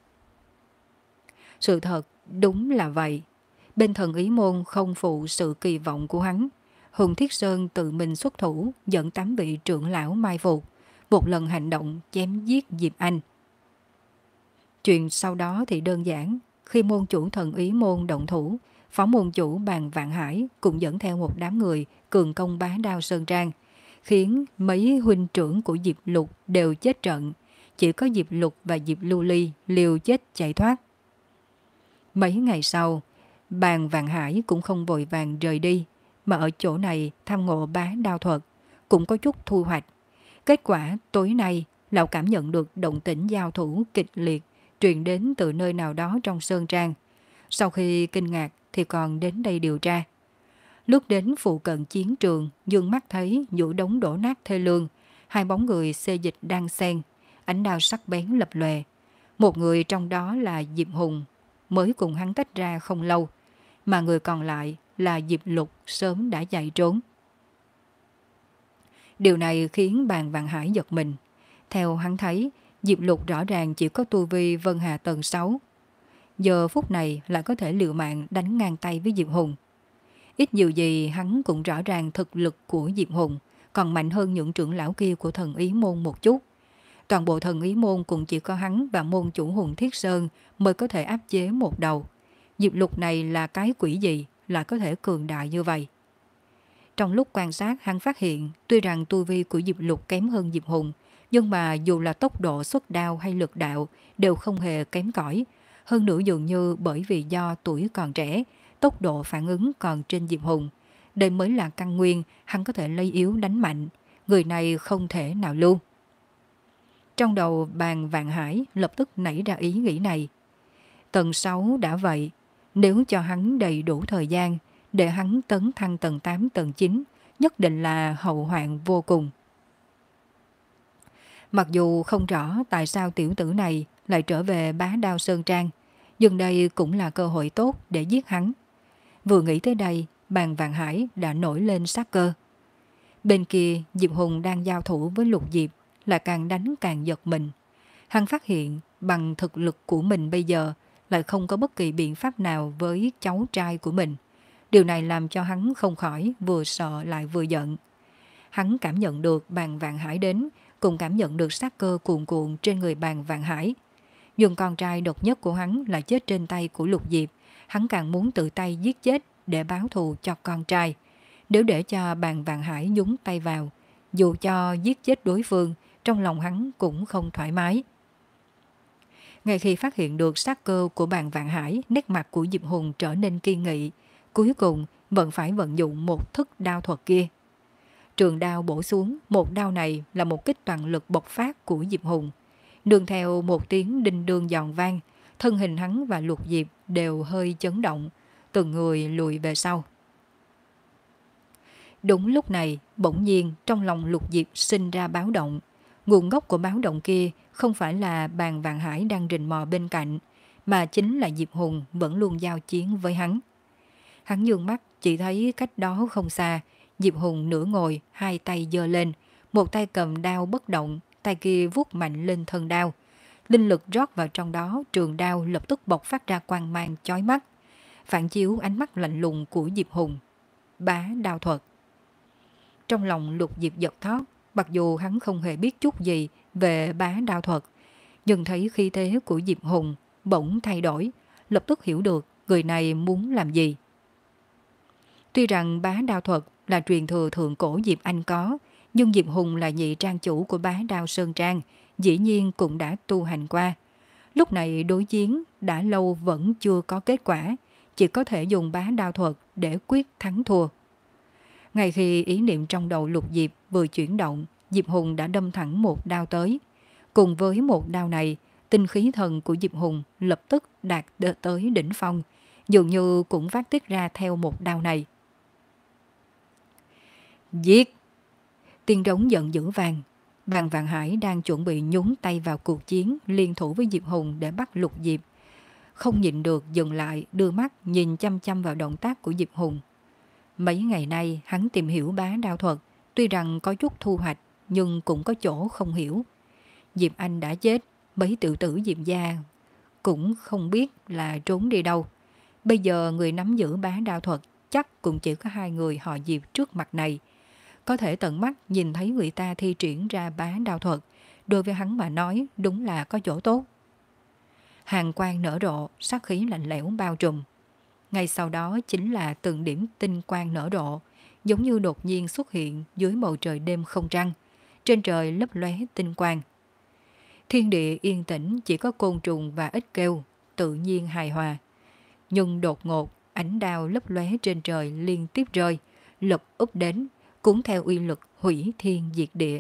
Sự thật đúng là vậy. Bên thần ý môn không phụ sự kỳ vọng của hắn. Hùng Thiết Sơn tự mình xuất thủ dẫn tám vị trưởng lão mai phục, một lần hành động chém giết Diệp Anh. Chuyện sau đó thì đơn giản. Khi môn chủ thần ý môn động thủ, phó môn chủ Bàn Vạn Hải cũng dẫn theo một đám người cường công bá đao Sơn Trang, khiến mấy huynh trưởng của Diệp Lục đều chết trận. Chỉ có Diệp Lục và Diệp Lưu Ly liều chết chạy thoát. Mấy ngày sau, Bàn Vạn Hải cũng không vội vàng rời đi, mà ở chỗ này tham ngộ bá đao thuật, cũng có chút thu hoạch. Kết quả tối nay, lão cảm nhận được động tĩnh giao thủ kịch liệt truyền đến từ nơi nào đó trong Sơn Trang. Sau khi kinh ngạc thì còn đến đây điều tra. Lúc đến phụ cận chiến trường, dương mắt thấy giữa đống đổ nát thê lương, hai bóng người xê dịch đang xen, ánh đao sắc bén lập lòe. Một người trong đó là Diệp Hùng, mới cùng hắn tách ra không lâu, mà người còn lại là Diệp Lục sớm đã chạy trốn. Điều này khiến Bàn Vạn Hải giật mình. Theo hắn thấy, Diệp Lục rõ ràng chỉ có tu vi Vân Hà tầng sáu. Giờ phút này lại có thể liều mạng đánh ngang tay với Diệp Hùng. Ít nhiều gì hắn cũng rõ ràng thực lực của Diệp Hùng còn mạnh hơn những trưởng lão kia của thần ý môn một chút. Toàn bộ thần ý môn cũng chỉ có hắn và môn chủ Hùng Thiết Sơn mới có thể áp chế một đầu. Diệp Lục này là cái quỷ gì lại có thể cường đại như vậy? Trong lúc quan sát, hắn phát hiện tuy rằng tu vi của Diệp Lục kém hơn Diệp Hùng, nhưng mà dù là tốc độ xuất đao hay lực đạo đều không hề kém cỏi. Hơn nữa dường như bởi vì do tuổi còn trẻ, tốc độ phản ứng còn trên Diệp Hùng. Đây mới là căn nguyên hắn có thể lấy yếu đánh mạnh. Người này không thể nào lưu. Trong đầu Bàn Vạn Hải lập tức nảy ra ý nghĩ này. Tầng sáu đã vậy, nếu cho hắn đầy đủ thời gian để hắn tấn thăng tầng tám tầng chín, nhất định là hậu hoạn vô cùng. Mặc dù không rõ tại sao tiểu tử này lại trở về bá đao Sơn Trang, nhưng đây cũng là cơ hội tốt để giết hắn. Vừa nghĩ tới đây, Bàn Vạn Hải đã nổi lên sát cơ. Bên kia, Diệp Hùng đang giao thủ với Lục Diệp, lại càng đánh càng giật mình. Hắn phát hiện bằng thực lực của mình bây giờ lại không có bất kỳ biện pháp nào với cháu trai của mình. Điều này làm cho hắn không khỏi vừa sợ lại vừa giận. Hắn cảm nhận được Bàn Vạn Hải đến, cùng cảm nhận được sát cơ cuồn cuộn trên người Bàn Vạn Hải. Nhưng con trai độc nhất của hắn lại chết trên tay của Lục Diệp. Hắn càng muốn tự tay giết chết để báo thù cho con trai. Nếu để cho Bàn Vạn Hải nhúng tay vào, dù cho giết chết đối phương, trong lòng hắn cũng không thoải mái. Ngay khi phát hiện được sát cơ của Bàn Vạn Hải, nét mặt của Diệp Hùng trở nên kiên nghị. Cuối cùng vẫn phải vận dụng một thức đao thuật kia. Trường đao bổ xuống, một đao này là một kích toàn lực bộc phát của Diệp Hùng. Nương theo một tiếng đinh đương giòn vang, thân hình hắn và Lục Diệp đều hơi chấn động, từng người lùi về sau. Đúng lúc này, bỗng nhiên trong lòng Lục Diệp sinh ra báo động. Nguồn gốc của báo động kia không phải là Bàn Vạn Hải đang rình mò bên cạnh, mà chính là Diệp Hùng vẫn luôn giao chiến với hắn. Hắn nhướng mắt chỉ thấy cách đó không xa, Diệp Hùng nửa ngồi, hai tay giơ lên, một tay cầm đao bất động, tay kia vuốt mạnh lên thân đao. Linh lực rót vào trong đó, trường đao lập tức bộc phát ra quang mang chói mắt, phản chiếu ánh mắt lạnh lùng của Diệp Hùng. Bá đao thuật. Trong lòng Lục Diệp giật thót, mặc dù hắn không hề biết chút gì về bá đao thuật, nhưng thấy khí thế của Diệp Hùng bỗng thay đổi, lập tức hiểu được người này muốn làm gì. Tuy rằng bá đao thuật là truyền thừa thượng cổ Diệp Anh có, nhưng Diệp Hùng là nhị trang chủ của bá đao Sơn Trang, dĩ nhiên cũng đã tu hành qua. Lúc này đối chiến đã lâu vẫn chưa có kết quả, chỉ có thể dùng bá đao thuật để quyết thắng thua. Ngay khi ý niệm trong đầu Lục Diệp vừa chuyển động, Diệp Hùng đã đâm thẳng một đao tới. Cùng với một đao này, tinh khí thần của Diệp Hùng lập tức đạt tới đỉnh phong, dường như cũng phát tiết ra theo một đao này. Giết! Tiếng trống giận dữ vang. Bàn Vạn Hải đang chuẩn bị nhúng tay vào cuộc chiến liên thủ với Diệp Hùng để bắt Lục Diệp. Không nhịn được dừng lại, đưa mắt nhìn chăm chăm vào động tác của Diệp Hùng. Mấy ngày nay hắn tìm hiểu bá đao thuật, tuy rằng có chút thu hoạch nhưng cũng có chỗ không hiểu. Diệp Anh đã chết, mấy tiểu tử Diệp gia cũng không biết là trốn đi đâu. Bây giờ người nắm giữ bá đao thuật chắc cũng chỉ có hai người họ Diệp trước mặt này. Có thể tận mắt nhìn thấy người ta thi triển ra bá đao thuật, đối với hắn mà nói đúng là có chỗ tốt. Hàn quang nở rộ, sát khí lạnh lẽo bao trùm. Ngay sau đó chính là từng điểm tinh quang nở rộ, giống như đột nhiên xuất hiện dưới bầu trời đêm không trăng. Trên trời lấp lóe tinh quang. Thiên địa yên tĩnh, chỉ có côn trùng và ếch kêu, tự nhiên hài hòa. Nhưng đột ngột, ánh đao lấp lóe trên trời liên tiếp rơi, lực úp đến, cũng theo uy lực hủy thiên diệt địa.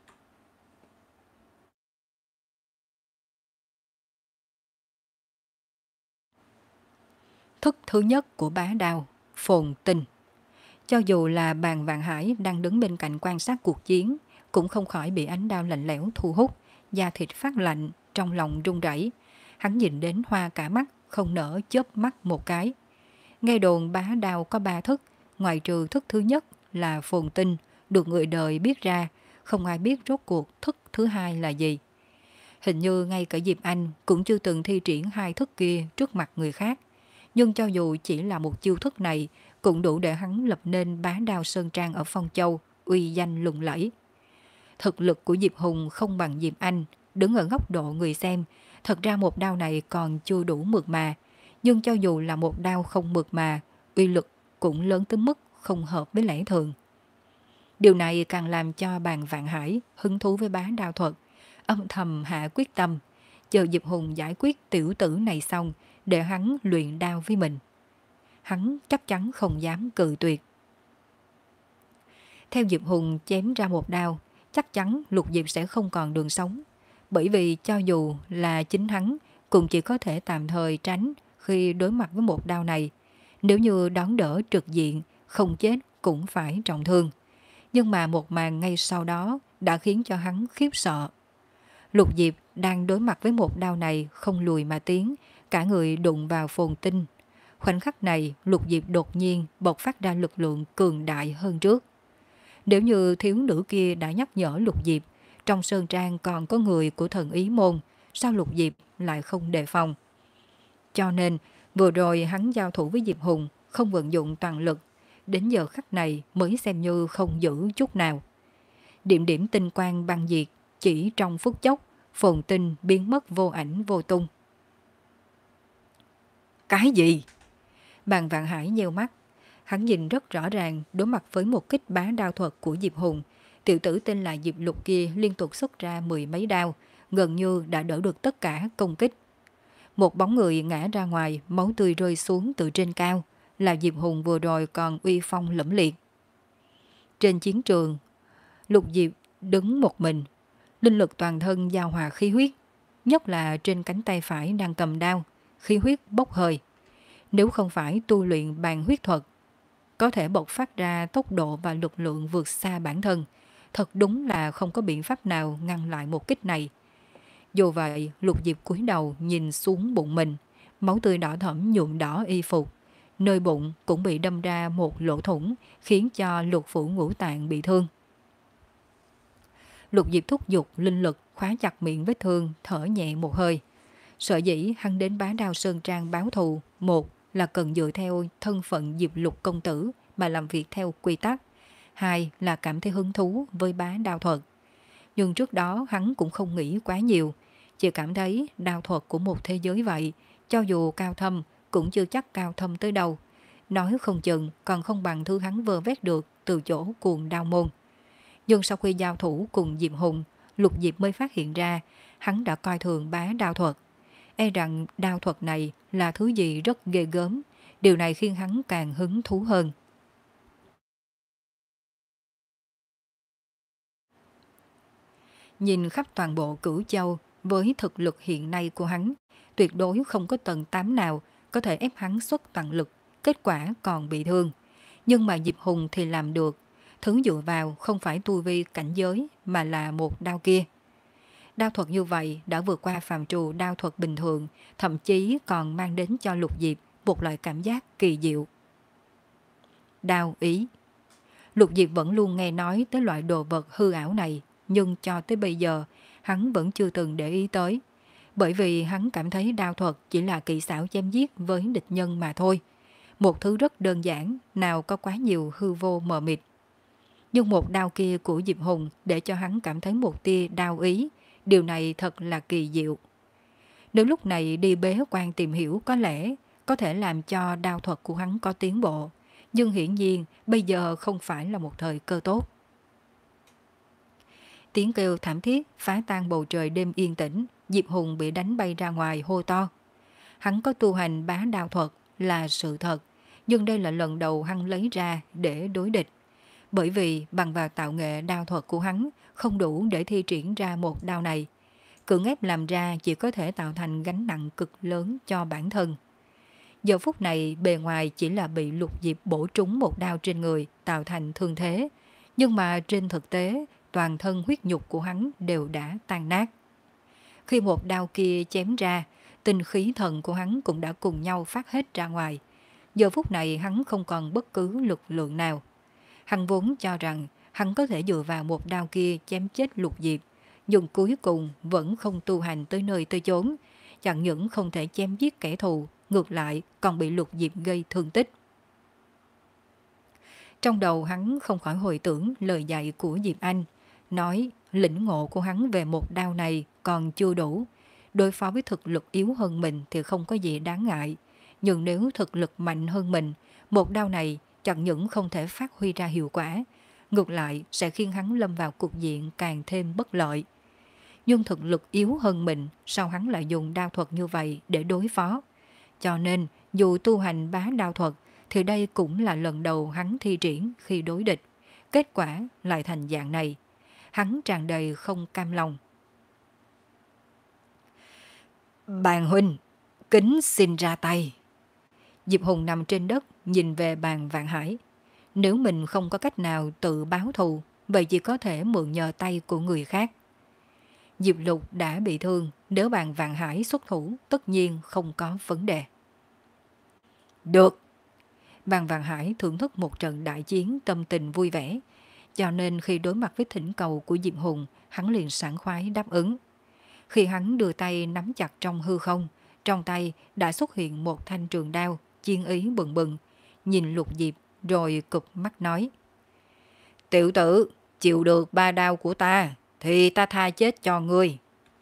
Thức thứ nhất của bá đao, phồn tinh. Cho dù là Bàn Vạn Hải đang đứng bên cạnh quan sát cuộc chiến, cũng không khỏi bị ánh đao lạnh lẽo thu hút, da thịt phát lạnh, trong lòng run rẩy. Hắn nhìn đến hoa cả mắt, không nỡ chớp mắt một cái. Nghe đồn bá đao có ba thức, ngoài trừ thức thứ nhất là phồn tinh, được người đời biết ra, không ai biết rốt cuộc thức thứ hai là gì. Hình như ngay cả Diệp Anh cũng chưa từng thi triển hai thức kia trước mặt người khác. Nhưng cho dù chỉ là một chiêu thức này, cũng đủ để hắn lập nên bá đao Sơn Trang ở Phong Châu, uy danh lừng lẫy. Thực lực của Diệp Hùng không bằng Diệp Anh, đứng ở góc độ người xem, thật ra một đao này còn chưa đủ mượt mà. Nhưng cho dù là một đao không mượt mà, uy lực cũng lớn tới mức không hợp với lẽ thường. Điều này càng làm cho Bàn Vạn Hải hứng thú với bá đao thuật, âm thầm hạ quyết tâm, chờ Diệp Hùng giải quyết tiểu tử này xong để hắn luyện đao với mình. Hắn chắc chắn không dám cự tuyệt. Theo Diệp Hùng chém ra một đao, chắc chắn Lục Diệp sẽ không còn đường sống, bởi vì cho dù là chính hắn cũng chỉ có thể tạm thời tránh khi đối mặt với một đao này. Nếu như đón đỡ trực diện, không chết cũng phải trọng thương. Nhưng mà một màn ngay sau đó đã khiến cho hắn khiếp sợ. Lục Diệp đang đối mặt với một đao này không lùi mà tiến, cả người đụng vào phồn tinh. Khoảnh khắc này, Lục Diệp đột nhiên bộc phát ra lực lượng cường đại hơn trước. Nếu như thiếu nữ kia đã nhắc nhở Lục Diệp, trong Sơn Trang còn có người của thần Ý Môn, sao Lục Diệp lại không đề phòng? Cho nên, vừa rồi hắn giao thủ với Diệp Hùng, không vận dụng toàn lực, đến giờ khắc này mới xem như không giữ chút nào. Điểm điểm tinh quang băng diệt, chỉ trong phút chốc, phồn tinh biến mất vô ảnh vô tung. Cái gì? Bàn Vạn Hải nheo mắt. Hắn nhìn rất rõ ràng, đối mặt với một kích bá đao thuật của Diệp Hùng, tiểu tử tên là Diệp Lục kia liên tục xuất ra mười mấy đao, gần như đã đỡ được tất cả công kích. Một bóng người ngã ra ngoài, máu tươi rơi xuống từ trên cao, là Diệp Hùng vừa rồi còn uy phong lẫm liệt. Trên chiến trường, Lục Diệp đứng một mình, linh lực toàn thân giao hòa khí huyết, nhất là trên cánh tay phải đang cầm đao, khí huyết bốc hơi. Nếu không phải tu luyện bàn huyết thuật, có thể bộc phát ra tốc độ và lực lượng vượt xa bản thân, thật đúng là không có biện pháp nào ngăn lại một kích này. Dù vậy, Lục Diệp cúi đầu nhìn xuống bụng mình, máu tươi đỏ thẫm nhuộm đỏ y phục, nơi bụng cũng bị đâm ra một lỗ thủng, khiến cho lục phủ ngũ tạng bị thương. Lục Diệp thúc giục linh lực khóa chặt miệng vết thương, thở nhẹ một hơi. Sở dĩ hắn đến bá đao Sơn Trang báo thù, một là cần dựa theo thân phận Diệp Lục công tử mà làm việc theo quy tắc, hai là cảm thấy hứng thú với bá đao thuật. Nhưng trước đó hắn cũng không nghĩ quá nhiều, chỉ cảm thấy đao thuật của một thế giới vậy, cho dù cao thâm cũng chưa chắc cao thâm tới đâu. nói không chừng còn không bằng thứ hắn vơ vét được từ chỗ cuồng đao môn. Nhưng sau khi giao thủ cùng Diệp Hùng, Lục Diệp mới phát hiện ra hắn đã coi thường bá đao thuật. E rằng đao thuật này là thứ gì rất ghê gớm, điều này khiến hắn càng hứng thú hơn. Nhìn khắp toàn bộ Cửu Châu, với thực lực hiện nay của hắn, tuyệt đối không có tầng tám nào có thể ép hắn xuất toàn lực, kết quả còn bị thương. Nhưng mà Diệp Hùng thì làm được, thứ dựa vào không phải tu vi cảnh giới mà là một đao kia. Đao thuật như vậy đã vượt qua phạm trù đao thuật bình thường, thậm chí còn mang đến cho Lục Diệp một loại cảm giác kỳ diệu. Đao ý. Lục Diệp vẫn luôn nghe nói tới loại đồ vật hư ảo này, nhưng cho tới bây giờ hắn vẫn chưa từng để ý tới. Bởi vì hắn cảm thấy đao thuật chỉ là kỹ xảo chém giết với địch nhân mà thôi. Một thứ rất đơn giản, nào có quá nhiều hư vô mờ mịt. Nhưng một đao kia của Diệp Hùng để cho hắn cảm thấy một tia đao ý, điều này thật là kỳ diệu. Nếu lúc này đi bế quan tìm hiểu có lẽ có thể làm cho đao thuật của hắn có tiến bộ, nhưng hiển nhiên bây giờ không phải là một thời cơ tốt. Tiếng kêu thảm thiết phá tan bầu trời đêm yên tĩnh, Diệp Hùng bị đánh bay ra ngoài hô to. Hắn có tu hành bá đao thuật là sự thật, nhưng đây là lần đầu hắn lấy ra để đối địch. Bởi vì bằng vào tạo nghệ đao thuật của hắn không đủ để thi triển ra một đao này. Cưỡng ép làm ra chỉ có thể tạo thành gánh nặng cực lớn cho bản thân. Giờ phút này bề ngoài chỉ là bị Lục Diệp bổ trúng một đao trên người tạo thành thương thế, nhưng mà trên thực tế toàn thân huyết nhục của hắn đều đã tan nát. Khi một đao kia chém ra, tinh khí thần của hắn cũng đã cùng nhau phát hết ra ngoài. Giờ phút này hắn không còn bất cứ lực lượng nào. Hắn vốn cho rằng hắn có thể dựa vào một đao kia chém chết Lục Diệp, nhưng cuối cùng vẫn không tu hành tới nơi tới chốn, chẳng những không thể chém giết kẻ thù, ngược lại còn bị Lục Diệp gây thương tích. Trong đầu hắn không khỏi hồi tưởng lời dạy của Diệp Anh, nói lĩnh ngộ của hắn về một đao này còn chưa đủ. Đối phó với thực lực yếu hơn mình thì không có gì đáng ngại, nhưng nếu thực lực mạnh hơn mình, một đao này chẳng những không thể phát huy ra hiệu quả, ngược lại sẽ khiến hắn lâm vào cục diện càng thêm bất lợi. Nhưng thực lực yếu hơn mình, sao hắn lại dùng đao thuật như vậy để đối phó? Cho nên, dù tu hành bá đao thuật, thì đây cũng là lần đầu hắn thi triển khi đối địch. Kết quả lại thành dạng này. Hắn tràn đầy không cam lòng. Bàn huynh, kính xin ra tay. Diệp Hùng nằm trên đất, nhìn về Bàn Vạn Hải. Nếu mình không có cách nào tự báo thù, vậy chỉ có thể mượn nhờ tay của người khác. Diệp Lục đã bị thương, nếu Bàn Vạn Hải xuất thủ, tất nhiên không có vấn đề. Được. Bàn Vạn Hải thưởng thức một trận đại chiến tâm tình vui vẻ, cho nên khi đối mặt với thỉnh cầu của Diệp Hùng, hắn liền sảng khoái đáp ứng. Khi hắn đưa tay nắm chặt trong hư không, trong tay đã xuất hiện một thanh trường đao, chiến ý bừng bừng, nhìn Lục Diệp rồi cụp mắt nói. Tiểu tử, chịu được ba đao của ta, thì ta tha chết cho ngươi.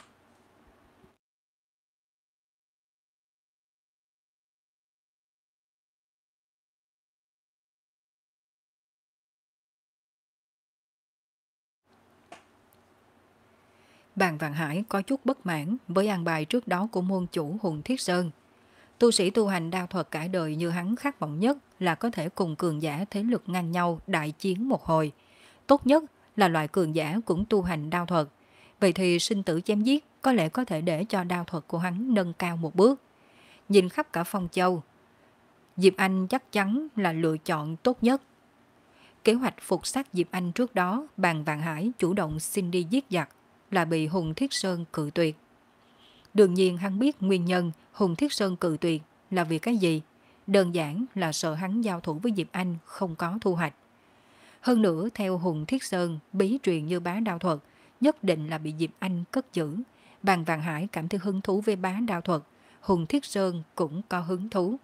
Bàn Vạn Hải có chút bất mãn với an bài trước đó của môn chủ Hùng Thiết Sơn. Tu sĩ tu hành đao thuật cả đời như hắn khát vọng nhất là có thể cùng cường giả thế lực ngang nhau đại chiến một hồi. Tốt nhất là loại cường giả cũng tu hành đao thuật. Vậy thì sinh tử chém giết có lẽ có thể để cho đao thuật của hắn nâng cao một bước. Nhìn khắp cả Phong Châu, Diệp Anh chắc chắn là lựa chọn tốt nhất. Kế hoạch phục sát Diệp Anh trước đó, Bàn Vạn Hải chủ động xin đi giết giặc, là bị Hùng Thiết Sơn cự tuyệt. Đương nhiên hắn biết nguyên nhân Hùng Thiết Sơn cự tuyệt là vì cái gì. Đơn giản là sợ hắn giao thủ với Diệp Anh không có thu hoạch. Hơn nữa theo Hùng Thiết Sơn, bí truyền như bá đao thuật nhất định là bị Diệp Anh cất giữ. Bàn Vạn Hải cảm thấy hứng thú với bá đao thuật, Hùng Thiết Sơn cũng có hứng thú.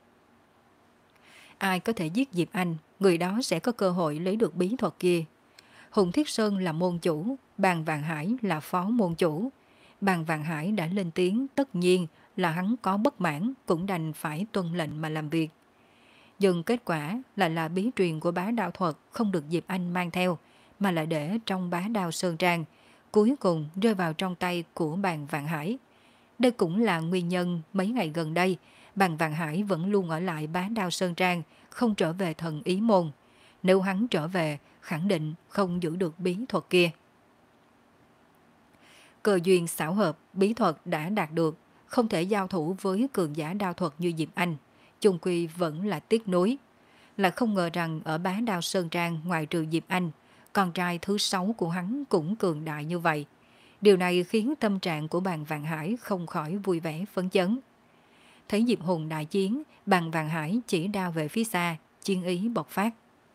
Ai có thể giết Diệp Anh, người đó sẽ có cơ hội lấy được bí thuật kia. Hùng Thiết Sơn là môn chủ, Bàn Vạn Hải là phó môn chủ. Bàn Vạn Hải đã lên tiếng, tất nhiên là hắn có bất mãn cũng đành phải tuân lệnh mà làm việc. Nhưng kết quả lại là bí truyền của bá đạo thuật không được Diệp Anh mang theo, mà lại để trong bá đao sơn trang, cuối cùng rơi vào trong tay của Bàn Vạn Hải. Đây cũng là nguyên nhân mấy ngày gần đây, Bàn Vạn Hải vẫn luôn ở lại bá đao sơn trang, không trở về thần ý môn. Nếu hắn trở về, khẳng định không giữ được bí thuật kia. Cơ duyên xảo hợp, bí thuật đã đạt được, không thể giao thủ với cường giả đao thuật như Diệp Anh. Chung quy vẫn là tiếc nuối. Là không ngờ rằng ở bá đao sơn trang ngoài trừ Diệp Anh, con trai thứ sáu của hắn cũng cường đại như vậy. Điều này khiến tâm trạng của Bàn Vạn Hải không khỏi vui vẻ phấn chấn. Thấy Diệp Hùng đại chiến, Bàn Vạn Hải chỉ đao về phía xa, chiến ý bộc phát.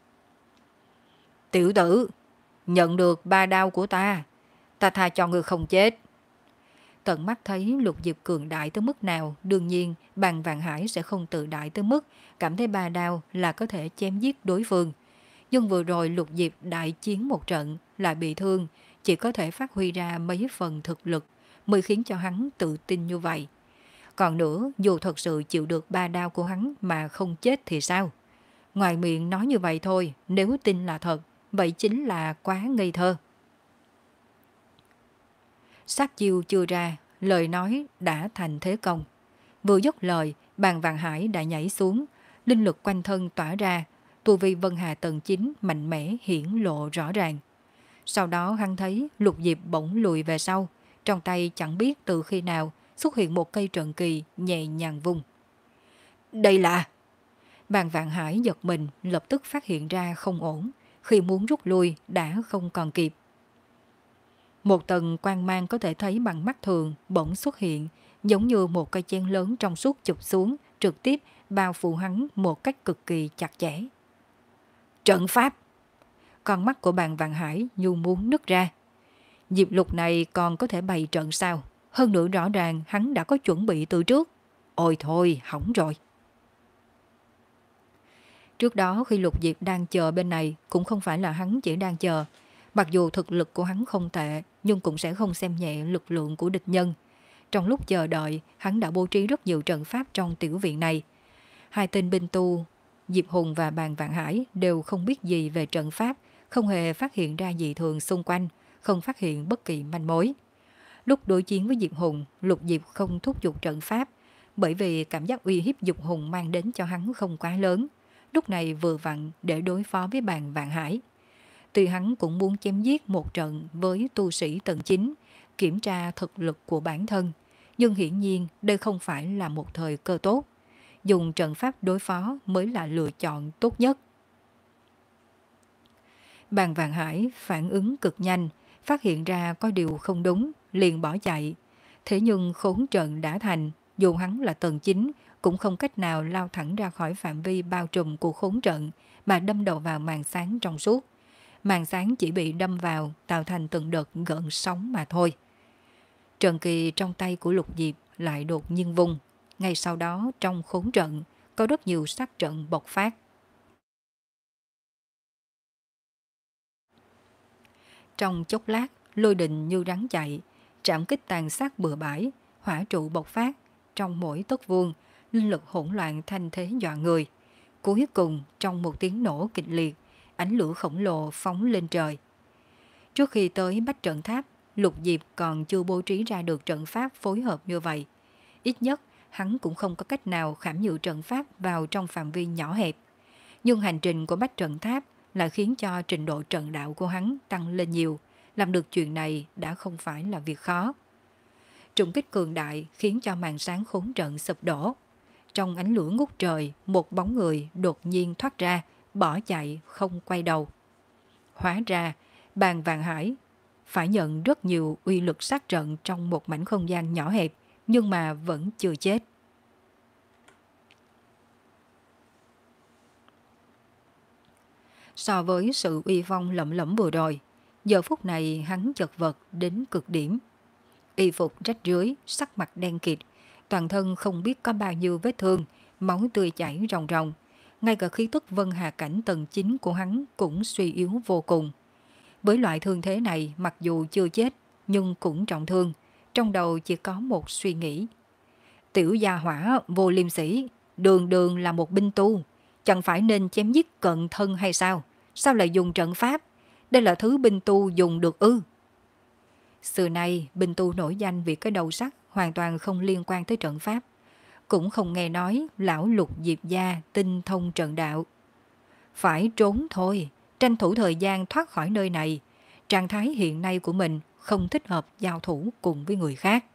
Tiểu tử, nhận được ba đao của ta, ta tha cho ngươi không chết. Tận mắt thấy Lục Diệp cường đại tới mức nào, đương nhiên Bàn Vạn Hải sẽ không tự đại tới mức cảm thấy ba đao là có thể chém giết đối phương. Nhưng vừa rồi Lục Diệp đại chiến một trận lại bị thương, chỉ có thể phát huy ra mấy phần thực lực mới khiến cho hắn tự tin như vậy. Còn nữa, dù thật sự chịu được ba đao của hắn mà không chết thì sao? Ngoài miệng nói như vậy thôi, nếu tin là thật, vậy chính là quá ngây thơ. Sát chiêu chưa ra, lời nói đã thành thế công. Vừa dứt lời, Bàn Vạn Hải đã nhảy xuống, linh lực quanh thân tỏa ra, tu vi Vân Hà tầng chín mạnh mẽ hiển lộ rõ ràng. Sau đó hắn thấy Lục Diệp bỗng lùi về sau, trong tay chẳng biết từ khi nào xuất hiện một cây trận kỳ nhẹ nhàng vung. Đây là... Bàn Vạn Hải giật mình, lập tức phát hiện ra không ổn, khi muốn rút lui đã không còn kịp. Một tầng quang mang có thể thấy bằng mắt thường bỗng xuất hiện, giống như một cây chén lớn trong suốt chụp xuống, trực tiếp bao phủ hắn một cách cực kỳ chặt chẽ. Trận pháp! Con mắt của Bàn Vạn Hải như muốn nứt ra. Diệp Lục này còn có thể bày trận sao? Hơn nữa rõ ràng hắn đã có chuẩn bị từ trước. Ôi thôi, hỏng rồi. Trước đó khi Lục Diệp đang chờ bên này, cũng không phải là hắn chỉ đang chờ. Mặc dù thực lực của hắn không tệ, nhưng cũng sẽ không xem nhẹ lực lượng của địch nhân. Trong lúc chờ đợi, hắn đã bố trí rất nhiều trận pháp trong tiểu viện này. Hai tên binh tu, Diệp Hùng và Bàn Vạn Hải đều không biết gì về trận pháp, không hề phát hiện ra dị thường xung quanh, không phát hiện bất kỳ manh mối. Lúc đối chiến với Diệp Hùng, Lục Diệp không thúc giục trận pháp, bởi vì cảm giác uy hiếp Diệp Hùng mang đến cho hắn không quá lớn. Lúc này vừa vặn để đối phó với Bàn Vạn Hải. Tuy hắn cũng muốn chém giết một trận với tu sĩ tầng chín, kiểm tra thực lực của bản thân, nhưng hiển nhiên đây không phải là một thời cơ tốt. Dùng trận pháp đối phó mới là lựa chọn tốt nhất. Bàn Vạn Hải phản ứng cực nhanh, phát hiện ra có điều không đúng, liền bỏ chạy. Thế nhưng khốn trận đã thành, dù hắn là tầng chín, cũng không cách nào lao thẳng ra khỏi phạm vi bao trùm của khốn trận, mà đâm đầu vào màn sáng trong suốt. Màn sáng chỉ bị đâm vào, tạo thành từng đợt gợn sóng mà thôi. Trận kỳ trong tay của Lục Diệp lại đột nhiên vung. Ngay sau đó trong khốn trận có rất nhiều sát trận bộc phát. Trong chốc lát, lôi đình như rắn chạy, trảm kích tàn sát bừa bãi, hỏa trụ bộc phát. Trong mỗi tấc vuông, linh lực hỗn loạn thanh thế dọa người. Cuối cùng, trong một tiếng nổ kịch liệt, ánh lửa khổng lồ phóng lên trời. Trước khi tới Bách Trận Tháp, Lục Diệp còn chưa bố trí ra được trận pháp phối hợp như vậy. Ít nhất, hắn cũng không có cách nào khảm nhự trận pháp vào trong phạm vi nhỏ hẹp. Nhưng hành trình của Bách Trận Tháp lại khiến cho trình độ trận đạo của hắn tăng lên nhiều. Làm được chuyện này đã không phải là việc khó. Trùng kích cường đại khiến cho màn sáng khốn trận sụp đổ. Trong ánh lửa ngút trời, một bóng người đột nhiên thoát ra, bỏ chạy không quay đầu. Hóa ra, Bàn Vạn Hải phải nhận rất nhiều uy lực sát trận trong một mảnh không gian nhỏ hẹp, nhưng mà vẫn chưa chết. So với sự uy phong lẫm lẫm vừa rồi, giờ phút này hắn chật vật đến cực điểm. Y phục rách rưới, sắc mặt đen kịt, toàn thân không biết có bao nhiêu vết thương, máu tươi chảy ròng ròng. Ngay cả khí tức Vân Hà cảnh tầng chín của hắn cũng suy yếu vô cùng. Với loại thương thế này, mặc dù chưa chết, nhưng cũng trọng thương. Trong đầu chỉ có một suy nghĩ. Tiểu gia hỏa vô liêm sĩ, đường đường là một binh tu. Chẳng phải nên chém giết cận thân hay sao? Sao lại dùng trận pháp? Đây là thứ binh tu dùng được ư? Xưa nay, binh tu nổi danh vì cái đầu sắt hoàn toàn không liên quan tới trận pháp. Cũng không nghe nói lão Lục Diệp gia tinh thông trận đạo. Phải trốn thôi, tranh thủ thời gian thoát khỏi nơi này. Trạng thái hiện nay của mình không thích hợp giao thủ cùng với người khác.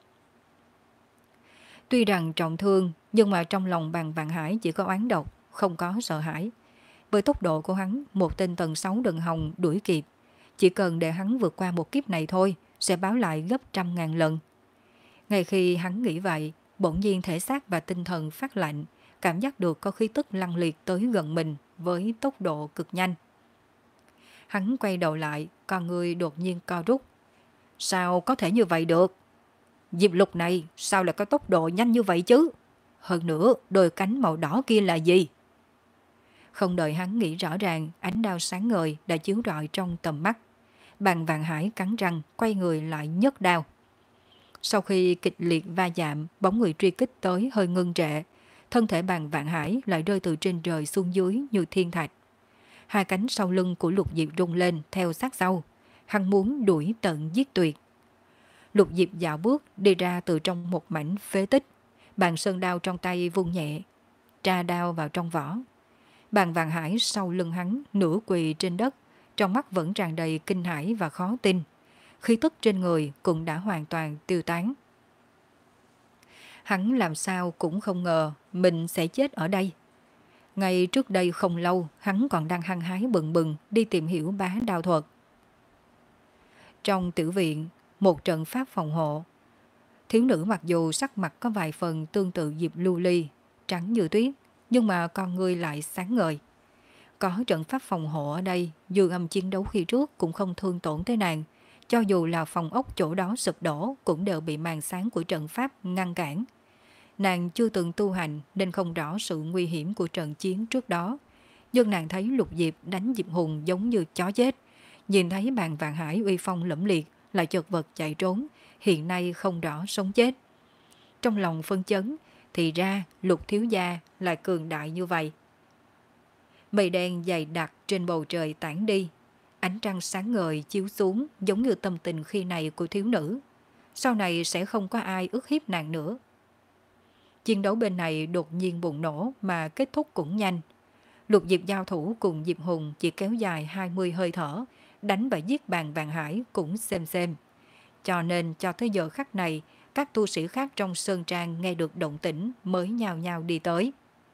Tuy rằng trọng thương, nhưng mà trong lòng Bàn Vạn Hải chỉ có oán độc, không có sợ hãi. Với tốc độ của hắn, một tên tầng sáu đần hồng đuổi kịp. Chỉ cần để hắn vượt qua một kiếp này thôi, sẽ báo lại gấp trăm ngàn lần. Ngay khi hắn nghĩ vậy, bỗng nhiên thể xác và tinh thần phát lạnh, cảm giác được có khí tức lăng liệt tới gần mình với tốc độ cực nhanh. Hắn quay đầu lại, con người đột nhiên co rút. Sao có thể như vậy được? Diệp Lục này sao lại có tốc độ nhanh như vậy chứ? Hơn nữa, đôi cánh màu đỏ kia là gì? Không đợi hắn nghĩ rõ ràng, ánh đao sáng ngời đã chiếu rọi trong tầm mắt. Bàn Vạn Hải cắn răng, quay người lại nhấc đao. Sau khi kịch liệt va chạm, bóng người truy kích tới hơi ngưng trệ. Thân thể Bàn Vạn Hải lại rơi từ trên trời xuống dưới như thiên thạch. Hai cánh sau lưng của Lục Diệp rung lên theo sát sau. Hắn muốn đuổi tận giết tuyệt. Lục Diệp dạo bước đi ra từ trong một mảnh phế tích. Bàn sơn đao trong tay vung nhẹ, tra đao vào trong vỏ. Bàn Vạn Hải sau lưng hắn nửa quỳ trên đất, trong mắt vẫn tràn đầy kinh hãi và khó tin. Khí tức trên người cũng đã hoàn toàn tiêu tán. Hắn làm sao cũng không ngờ mình sẽ chết ở đây. Ngay trước đây không lâu, hắn còn đang hăng hái bừng bừng đi tìm hiểu bá đao thuật. Trong tiểu viện, một trận pháp phòng hộ. Thiếu nữ mặc dù sắc mặt có vài phần tương tự Diệp Lưu Ly, trắng như tuyết, nhưng mà con người lại sáng ngời. Có trận pháp phòng hộ ở đây, dù âm chiến đấu khi trước cũng không thương tổn tới nàng. Cho dù là phòng ốc chỗ đó sụp đổ cũng đều bị màn sáng của trận pháp ngăn cản. Nàng chưa từng tu hành nên không rõ sự nguy hiểm của trận chiến trước đó. Nhưng nàng thấy Lục Diệp đánh Diệp Hùng giống như chó chết. Nhìn thấy Bàn Vạn Hải uy phong lẫm liệt lại chật vật chạy trốn, hiện nay không rõ sống chết. Trong lòng phân chấn, thì ra Lục thiếu gia lại cường đại như vậy. Mây đen dày đặc trên bầu trời tản đi. Ánh trăng sáng ngời chiếu xuống giống như tâm tình khi này của thiếu nữ. Sau này sẽ không có ai ức hiếp nàng nữa. Chiến đấu bên này đột nhiên bùng nổ mà kết thúc cũng nhanh. Lục Diệp giao thủ cùng Diệp Hùng chỉ kéo dài hai mươi hơi thở, đánh và giết Bàn Vạn Hải cũng xem xem. Cho nên cho tới giờ khắc này, các tu sĩ khác trong sơn trang nghe được động tĩnh mới nhào nhào đi tới.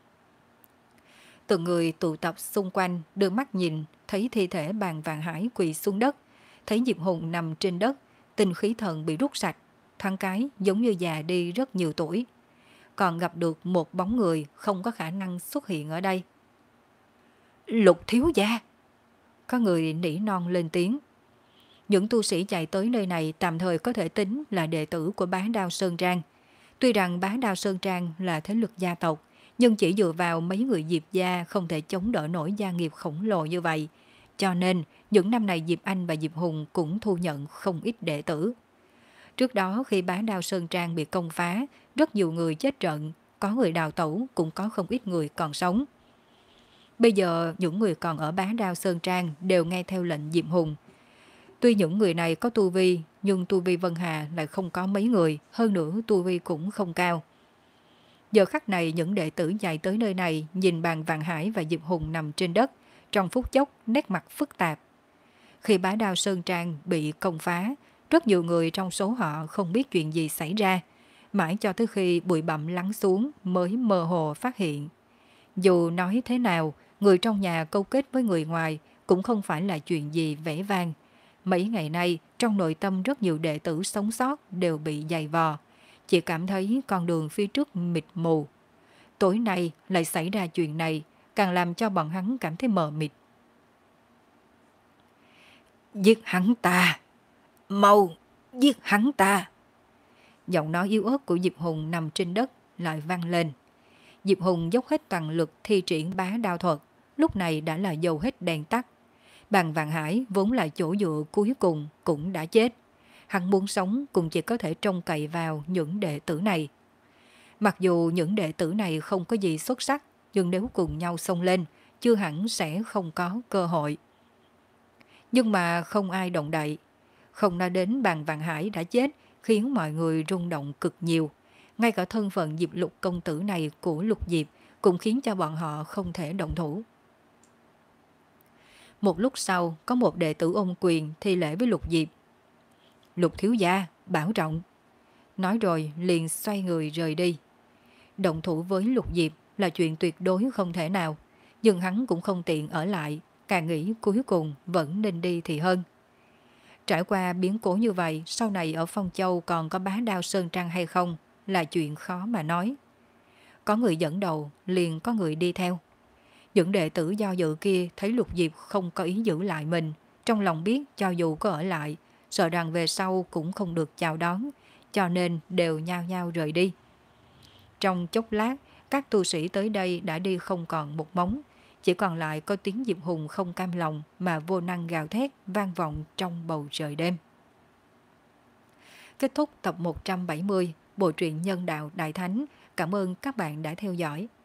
Từng người tụ tập xung quanh, đưa mắt nhìn, thấy thi thể Bàn Vạn Hải quỳ xuống đất, thấy Diệp Hùng nằm trên đất, tinh khí thần bị rút sạch, thoáng cái giống như già đi rất nhiều tuổi. Còn gặp được một bóng người không có khả năng xuất hiện ở đây. Lục thiếu gia! Có người nỉ non lên tiếng. Những tu sĩ chạy tới nơi này tạm thời có thể tính là đệ tử của Bá Đao Sơn Trang. Tuy rằng Bá Đao Sơn Trang là thế lực gia tộc, nhưng chỉ dựa vào mấy người Diệp gia không thể chống đỡ nổi gia nghiệp khổng lồ như vậy. Cho nên, những năm này Diệp Anh và Diệp Hùng cũng thu nhận không ít đệ tử. Trước đó khi Bá Đao Sơn Trang bị công phá, rất nhiều người chết trận, có người đào tẩu cũng có không ít người còn sống. Bây giờ những người còn ở Bá Đao Sơn Trang đều nghe theo lệnh Diệp Hùng. Tuy những người này có tu vi, nhưng tu vi Vân Hà lại không có mấy người, hơn nữa tu vi cũng không cao. Giờ khắc này những đệ tử chạy tới nơi này nhìn Bàn Vạn Hải và Diệp Hùng nằm trên đất, trong phút chốc nét mặt phức tạp. Khi Bá Đao Sơn Trang bị công phá, rất nhiều người trong số họ không biết chuyện gì xảy ra, mãi cho tới khi bụi bặm lắng xuống mới mơ hồ phát hiện. Dù nói thế nào, người trong nhà câu kết với người ngoài cũng không phải là chuyện gì vẻ vang. Mấy ngày nay, trong nội tâm rất nhiều đệ tử sống sót đều bị dày vò, chỉ cảm thấy con đường phía trước mịt mù. Tối nay lại xảy ra chuyện này, càng làm cho bọn hắn cảm thấy mờ mịt. Giết hắn ta! Mau! Giết hắn ta! Giọng nói yếu ớt của Diệp Hùng nằm trên đất lại vang lên. Diệp Hùng dốc hết toàn lực thi triển bá đao thuật, lúc này đã là dầu hết đèn tắt. Bàn Vạn Hải vốn là chỗ dựa cuối cùng cũng đã chết. Hắn muốn sống cũng chỉ có thể trông cậy vào những đệ tử này. Mặc dù những đệ tử này không có gì xuất sắc, nhưng nếu cùng nhau xông lên, chưa hẳn sẽ không có cơ hội. Nhưng mà không ai động đậy. Không nói đến Bàn Vạn Hải đã chết, khiến mọi người rung động cực nhiều. Ngay cả thân phận Diệp Lục công tử này của Lục Diệp cũng khiến cho bọn họ không thể động thủ. Một lúc sau, có một đệ tử ôm quyền thi lễ với Lục Diệp. Lục thiếu gia, bảo trọng. Nói rồi liền xoay người rời đi. Động thủ với Lục Diệp là chuyện tuyệt đối không thể nào, nhưng hắn cũng không tiện ở lại, càng nghĩ cuối cùng vẫn nên đi thì hơn. Trải qua biến cố như vậy, sau này ở Phong Châu còn có bá đao sơn trăng hay không là chuyện khó mà nói. Có người dẫn đầu, liền có người đi theo. Những đệ tử do dự kia thấy Lục Diệp không có ý giữ lại mình, trong lòng biết cho dù có ở lại, sợ rằng về sau cũng không được chào đón, cho nên đều nhao nhao rời đi. Trong chốc lát, các tu sĩ tới đây đã đi không còn một móng, chỉ còn lại có tiếng Diệp Hùng không cam lòng mà vô năng gào thét vang vọng trong bầu trời đêm. Kết thúc tập một trăm bảy mươi Bộ truyện Nhân Đạo Đại Thánh. Cảm ơn các bạn đã theo dõi.